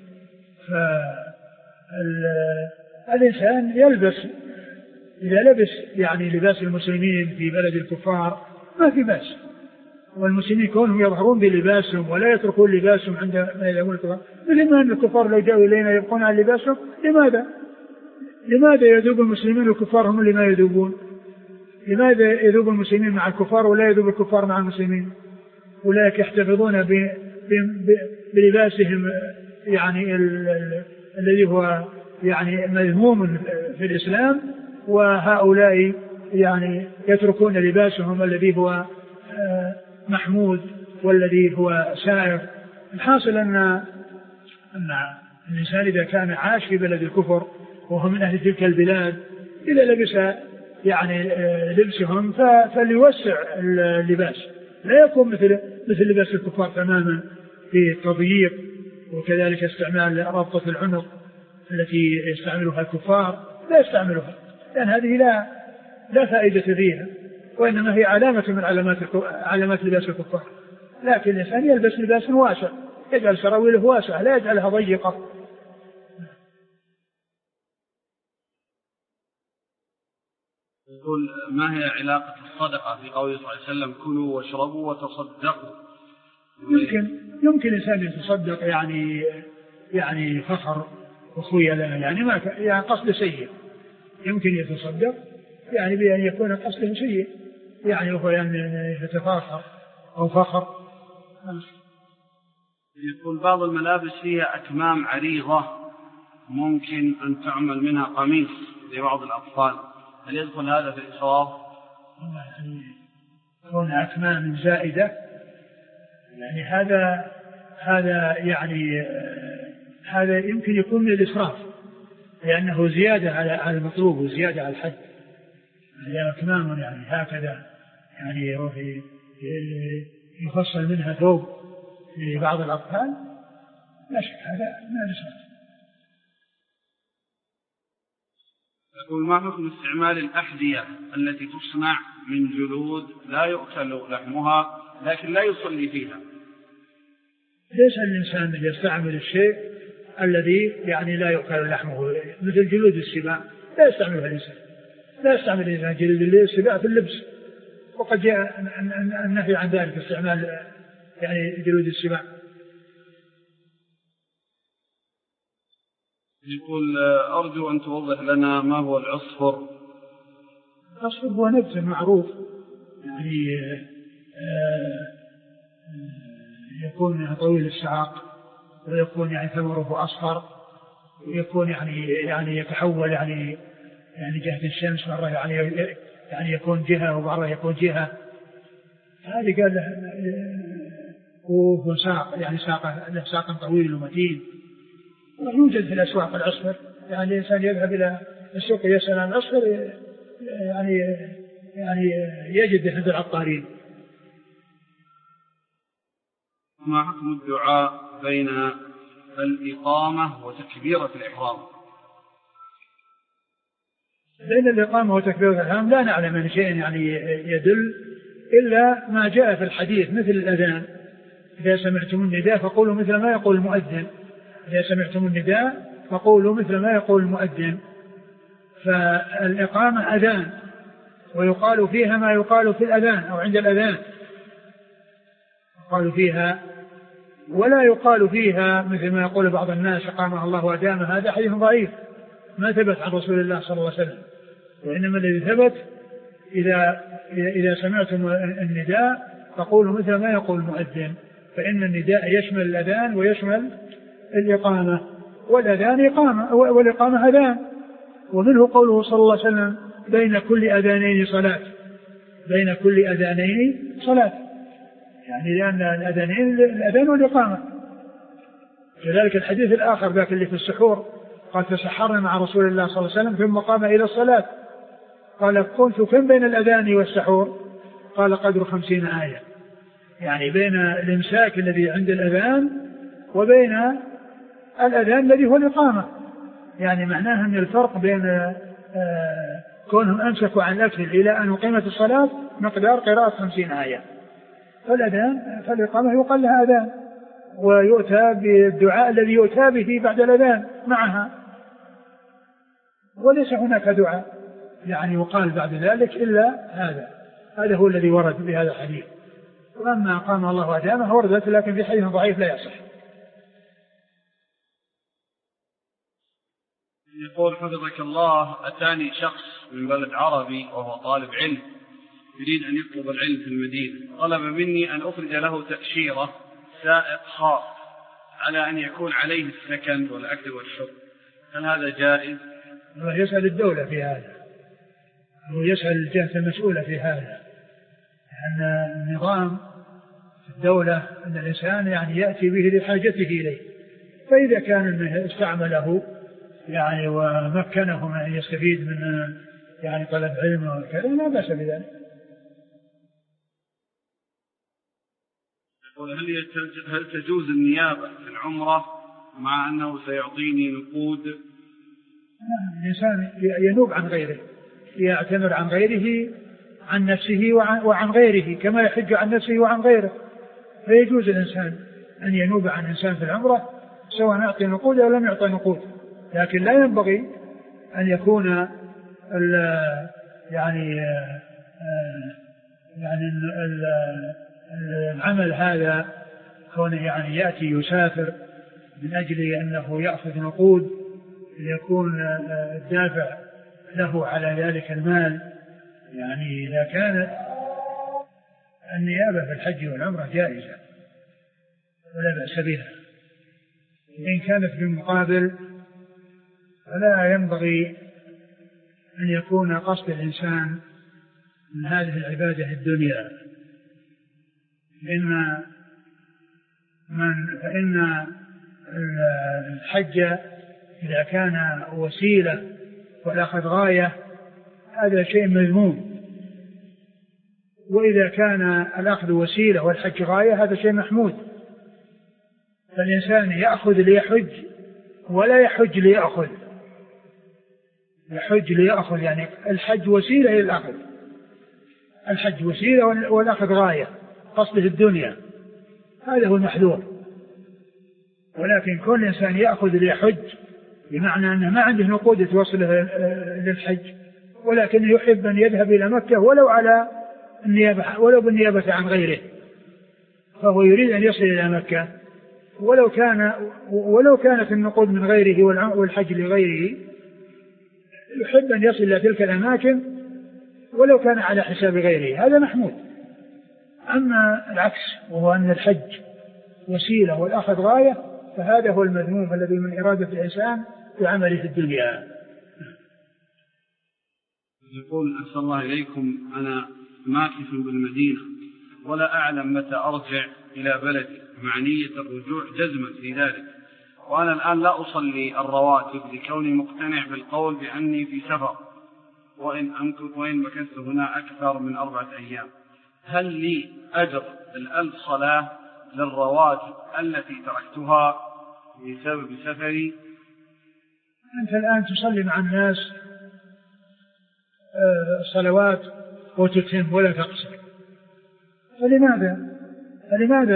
فالإنسان يلبس إذا لبس يعني لباس المسلمين في بلد الكفار ما في بأس، والمسلمين كونهم يظهرون بلباسهم ولا يتركون لباسهم عند ما يذهبون الكفار، مثل ما أن الكفار لو جاءوا إلينا يبقون على لباسهم. لماذا يذوب المسلمين والكفار هم اللي ما يذوبون؟ لماذا يذوب المسلمين مع الكفار ولا يذوب الكفار مع المسلمين؟ أولئك يحتفظون بلباسهم يعني الذي هو يعني مذموم في الإسلام، وهؤلاء يعني يتركون لباسهم الذي هو محمود والذي هو سائر. الحاصل أن الإنسان إذا كان عاش في بلد الكفر وهو من أهل تلك البلاد إذا لبس يعني لبسهم فليوسع اللباس، لا يكون مثل لباس الكفار تماما في التضييق، وكذلك استعمال رابطة العنق التي يستعملها الكفار لا يستعملها، لأن هذه لا فائدة فيها، وإنما هي علامة من علامات لباس الكفار. لكن الإنسان يلبس لباس واسع، يجعل سراويله واسعة لا يجعلها ضيقة. يقول ما هي علاقة الصدقة في قوله صلى الله عليه وسلم كلوا واشربوا وتصدقوا؟ يمكن الإنسان يتصدق يعني فخر وخيلة، يعني ما يعني قصد سيء، يمكن يتصدق يعني بأن يكون قصده سيء، يعني هو يعني يتفاخر أو فخر. يقول بعض الملابس فيها أكمام عريضة ممكن أن تعمل منها قميص لبعض الأطفال، هل يدخل هذا في الإسراف؟ كون أكمام زائدة يعني هذا يمكن يكون من الإسراف، لأنه زيادة على المطلوب وزيادة على الحد. هي أكمام يعني هكذا يعني يفصل منها ثوب لبعض الأطفال، لا شك هذا من الإسراف. يقول ما حكم استعمال الأحذية التي تصنع من جلود لا يؤكل لحمها لكن لا يصلي فيها؟ ليس الإنسان يستعمل الشيء الذي يعني لا يؤكل لحمه، مثل جلود السباع لا يستعملها الإنسان، لا يستعمل الإنسان جلود السباع في اللبس، وقد جاء النهي عن ذلك استعمال يعني جلود السباع. يقول أرجو أن توضح لنا ما هو العصفر. العصفر هو نبت معروف يعني يكون طويل الساق، ويكون يعني ثمره أصفر، ويكون يعني يتحول يعني جهة الشمس مرة يعني يكون جهة ومرة يكون جهة. هذه قال وهو ساق يعني له ساق طويل ومتين، ويوجد في الأسواق العصفر، يعني الإنسان يذهب السوق يسأل عن الأصفر يعني يجد عند العطارين. ما حكم الدعاء بين الإقامة وتكبيرة الإحرام؟ بين الإقامة وتكبيرة الإحرام لا نعلم من شيء يعني يدل إلا ما جاء في الحديث مثل الأذان: إذا سمعتم النداء فقولوا مثل ما يقول المؤذن. إذا سمعتم النداء فقولوا مثل ما يقول المؤذن. فالإقامة أذان، ويقال فيها ما يقال في الأذان أو عند الأذان، يقال فيها، ولا يقال فيها مثل ما يقول بعض الناس أقامها الله وأدامها. هذا حديث ضعيف ما ثبت عن رسول الله صلى الله عليه وسلم. وإنما الذي ثبت إذا سمعتم النداء فقولوا مثل ما يقول المؤذن، فإن النداء يشمل الأذان ويشمل الإقامة، والأذان إقامة والإقامة أذان. ومنه قوله صلى الله عليه وسلم: بين كل أذانين صلاة. بين كل أذانين صلاة، يعني لأن الأذانين الأذان والإقامة. كذلك الحديث الآخر ذاك اللي في السحور قال: تسحرنا مع رسول الله صلى الله عليه وسلم ثم قام إلى الصلاة. قال: قلت كم بين الأذان والسحور؟ قال: قدر 50 آية. يعني بين الإمساك الذي عند الأذان وبين الأذان الذي هو الإقامة. يعني معناها أن الفرق بين كونهم أمسكوا عن الأكل إلى أن أقيمت الصلاة مقدار قراءة 50 آية. فالأذان فالإقامة يقال لها أذان، ويؤتى بالدعاء الذي يؤتى به بعد الأذان معها، وليس هناك دعاء يعني يقال بعد ذلك إلا هذا هو الذي ورد بهذا الحديث. وأما أقام الله وأدامه وردت، لكن في حديث ضعيف لا يصح. يقول: حفظك الله، أتاني شخص من بلد عربي وهو طالب علم يريد أن يطلب العلم في المدينة، طلب مني أن أخرج له تأشيرة سائق خاص على أن يكون عليه السكن والأكل والشرب، هل هذا جائز؟ يسأل الدولة في هذا، ويسأل الجهة المسؤولة في هذا، لأن النظام في الدولة أن الإنسان يعني يأتي به لحاجته إليه، فإذا كان استعمله يعني ومكنه من أن يستفيد من يعني طلب علم وكذا لا بأس بذلك. يقول: هل تجوز النيابة في العمرة مع أنه سيعطيني نقود؟ الإنسان ينوب عن غيره، يعتمر عن غيره، عن نفسه وعن غيره، كما يحج عن نفسه وعن غيره. فيجوز الإنسان أن ينوب عن إنسان في العمرة سواء أعطي نقود أو لم يعطي نقود، لكن لا ينبغي أن يكون العمل هذا كونه يعني يأتي يسافر من أجل أنه يأخذ نقود ليكون الدافع له على ذلك المال. يعني إذا كانت النيابة في الحج والعمرة جائزة ولا بأس بها، إن كانت بالمقابل فلا ينبغي أن يكون قصد الإنسان من هذه العبادة الدنيا، فإن الحج إذا كان وسيلة والأخذ غاية هذا شيء مذموم، وإذا كان الأخذ وسيلة والحج غاية هذا شيء محمود. فالإنسان يأخذ ليحج ولا يحج ليأخذ. يحج ليأخذ يعني الحج وسيلة للأخذ، الحج وسيلة والأخذ غاية، قصده الدنيا، هذا هو المحذور. ولكن كل إنسان يأخذ ليحج بمعنى أنه ما عنده نقود توصله للحج، ولكن يحب أن يذهب إلى مكة ولو على النيابة، ولو بالنيابة عن غيره، فهو يريد أن يصل إلى مكة ولو كانت النقود من غيره والحج لغيره، يحب أن يصل إلى تلك الأماكن ولو كان على حساب غيره، هذا محمود. أما العكس وهو أن الحج وسيلة والأخذ غاية فهذا هو المذموم الذي من إرادة الإنسان في عمله في الدنيا. يقول: أحسن الله إليكم، أنا ماكث بالمدينة ولا أعلم متى أرجع إلى بلدي مع نية الرجوع جزما في ذلك، وأنا الآن لا أصلي الرواتب لكوني مقتنع بالقول بأني في سفر وإن مكثت هنا أكثر من 4 أيام، هل لي أجر ال1000 صلاة للرواتب التي تركتها بسبب سفري؟ أنت الآن تصلي مع الناس صلوات وتتم ولا تقصر، فلماذا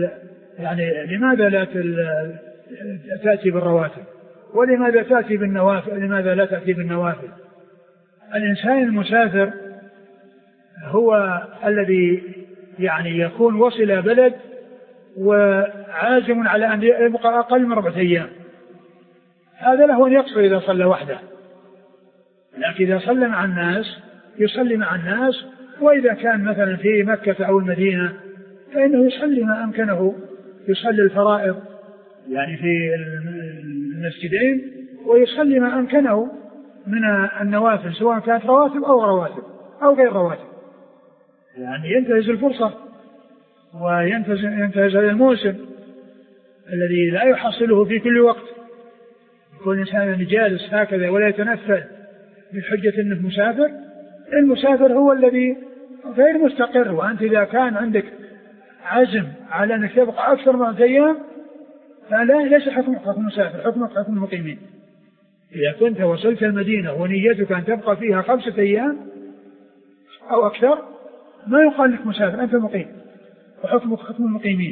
لا تأتي بالرواتب؟ ولماذا تأتي بالنوافل؟ لماذا لا تأتي بالنوافل؟ الإنسان المسافر هو الذي يعني يكون وصل بلد وعازم على أن يبقى أقل من 4 أيام، هذا له أن يقصر إذا صلى وحده، لكن إذا صلى مع الناس يصلي مع الناس. وإذا كان مثلا في مكة أو المدينة فإنه يصلي ما أمكنه، يصلي الفرائض يعني في المسجدين، ويصلي ما أمكنه من النوافل سواء كانت رواتب أو غير رواتب، يعني ينتهز الفرصة وينتهز الموسم الذي لا يحصله في كل وقت. يكون إنسان جالس هكذا ولا يتنفل بحجة أنه مسافر. المسافر هو الذي غير مستقر، وأنت إذا كان عندك عزم على أنك تبقى أكثر من 4 أيام ليس حكمك حكم المسافر، حكمك حكم المقيمين. إذا كنت وصلت المدينة ونيتك أن تبقى فيها 5 أيام أو أكثر ما يقال لك مسافر، أنت مقيم وحكمك حكم المقيمين.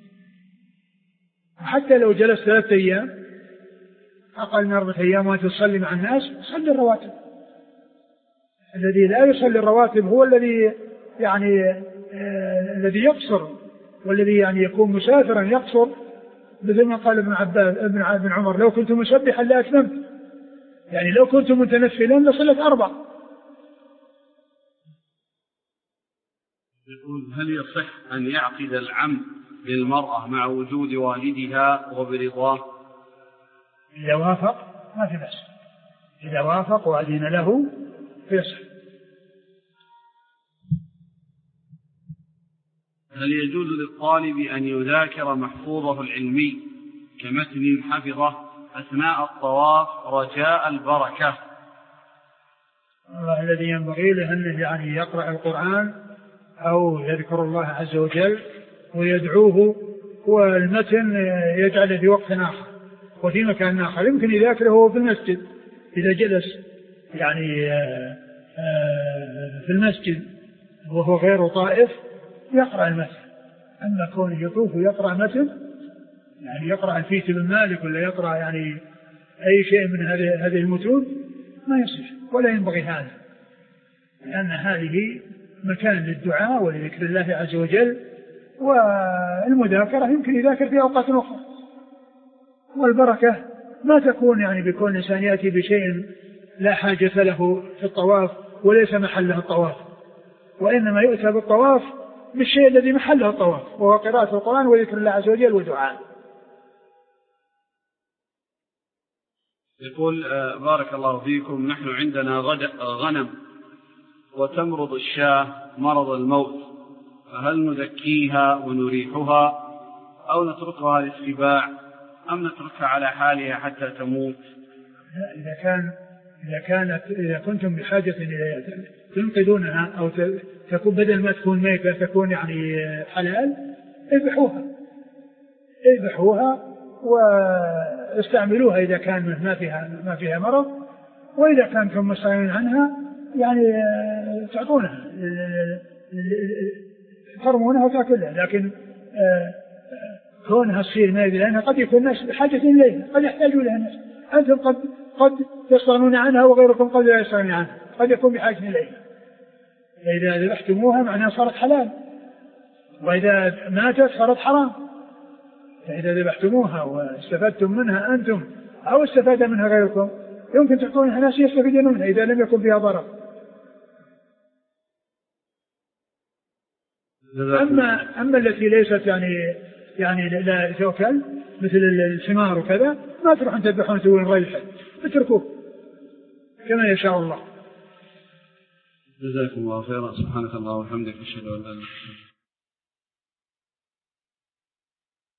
حتى لو جلست 3 أيام أقل من 4 أيام وأنت تصلي مع الناس صلي الرواتب. الذي لا يصلي الرواتب هو الذي الذي يقصر، والذي يعني يكون مسافرا يقصر، مثل ما قال ابن عمر لو كنت مسبحا لأتممت، يعني لو كنت متنفلا لصلت 4. يقول هل يصح أن يعقد العم للمرأة مع وجود والدها وبرضاه؟ إذا وافق ما في بأس، إذا وافق وأذن له فيصح. هل يجوز للطالب أن يذاكر محفوظه العلمي كمتن حفظه أثناء الطواف رجاء البركة؟ الذي ينبغي له أنه يعني يقرأ القرآن أو يذكر الله عز وجل ويدعوه، والمتن يجعله في وقت آخر وفي مكان آخر، يمكن يذاكره في المسجد إذا جلس يعني في المسجد وهو غير طائف يقرأ المتن. أما كونه يطوف ويقرأ متن يعني يقرأ الفيت بن مالك ولا يقرأ يعني أي شيء من هذه المتون ما يصح ولا ينبغي هذا، لأن هذه مكان للدعاء ولذكر الله عز وجل، والمذاكرة يمكن يذاكر في أوقات أخرى. والبركة ما تكون يعني بكون إنسان يأتي بشيء لا حاجة له في الطواف وليس محله الطواف، وإنما يؤتى بالطواف بالشيء الذي محله الطواف وهو قراءة القرآن وذكر الله عز وجل ودعاء. يقول بارك الله فيكم، نحن عندنا غنم وتمرض الشاة مرض الموت، فهل نزكيها ونريحها أو نتركها للسباع أم نتركها على حالها حتى تموت؟ إذا كنتم بحاجة إلى تنقذونها أو تكون بدل ما تكون ميتة تكون يعني حلال، اذبحوها واستعملوها إذا كان ما فيها مرض، وإذا كانتم مستغنين عنها يعني تعطونها ترمونها وتأكلها. لكن كونها تصير ميتة لأنها قد يكون الناس بحاجة إليها، قد يحتاجوا لها الناس، أنتم قد تستغنون عنها وغيركم قد لا يستغني عنها، قد يكون بحاجة إليها. فإذا ذبحتموها معناها صارت حلال، وإذا ماتت صارت حرام. فإذا ذبحتموها واستفدتم منها أنتم أو استفاد منها غيركم يمكن تعطونها ناس يستفيدون منها إذا لم يكن فيها ضرر. أما التي ليست يعني لا توكل مثل الحمار وكذا ما تروحون تذبحون تقولون غير اتركوه كما يشاء الله. جزاكم الله خيرا. سبحانك اللهم وبحمدك، أشهد أن لا إله إلا أنت.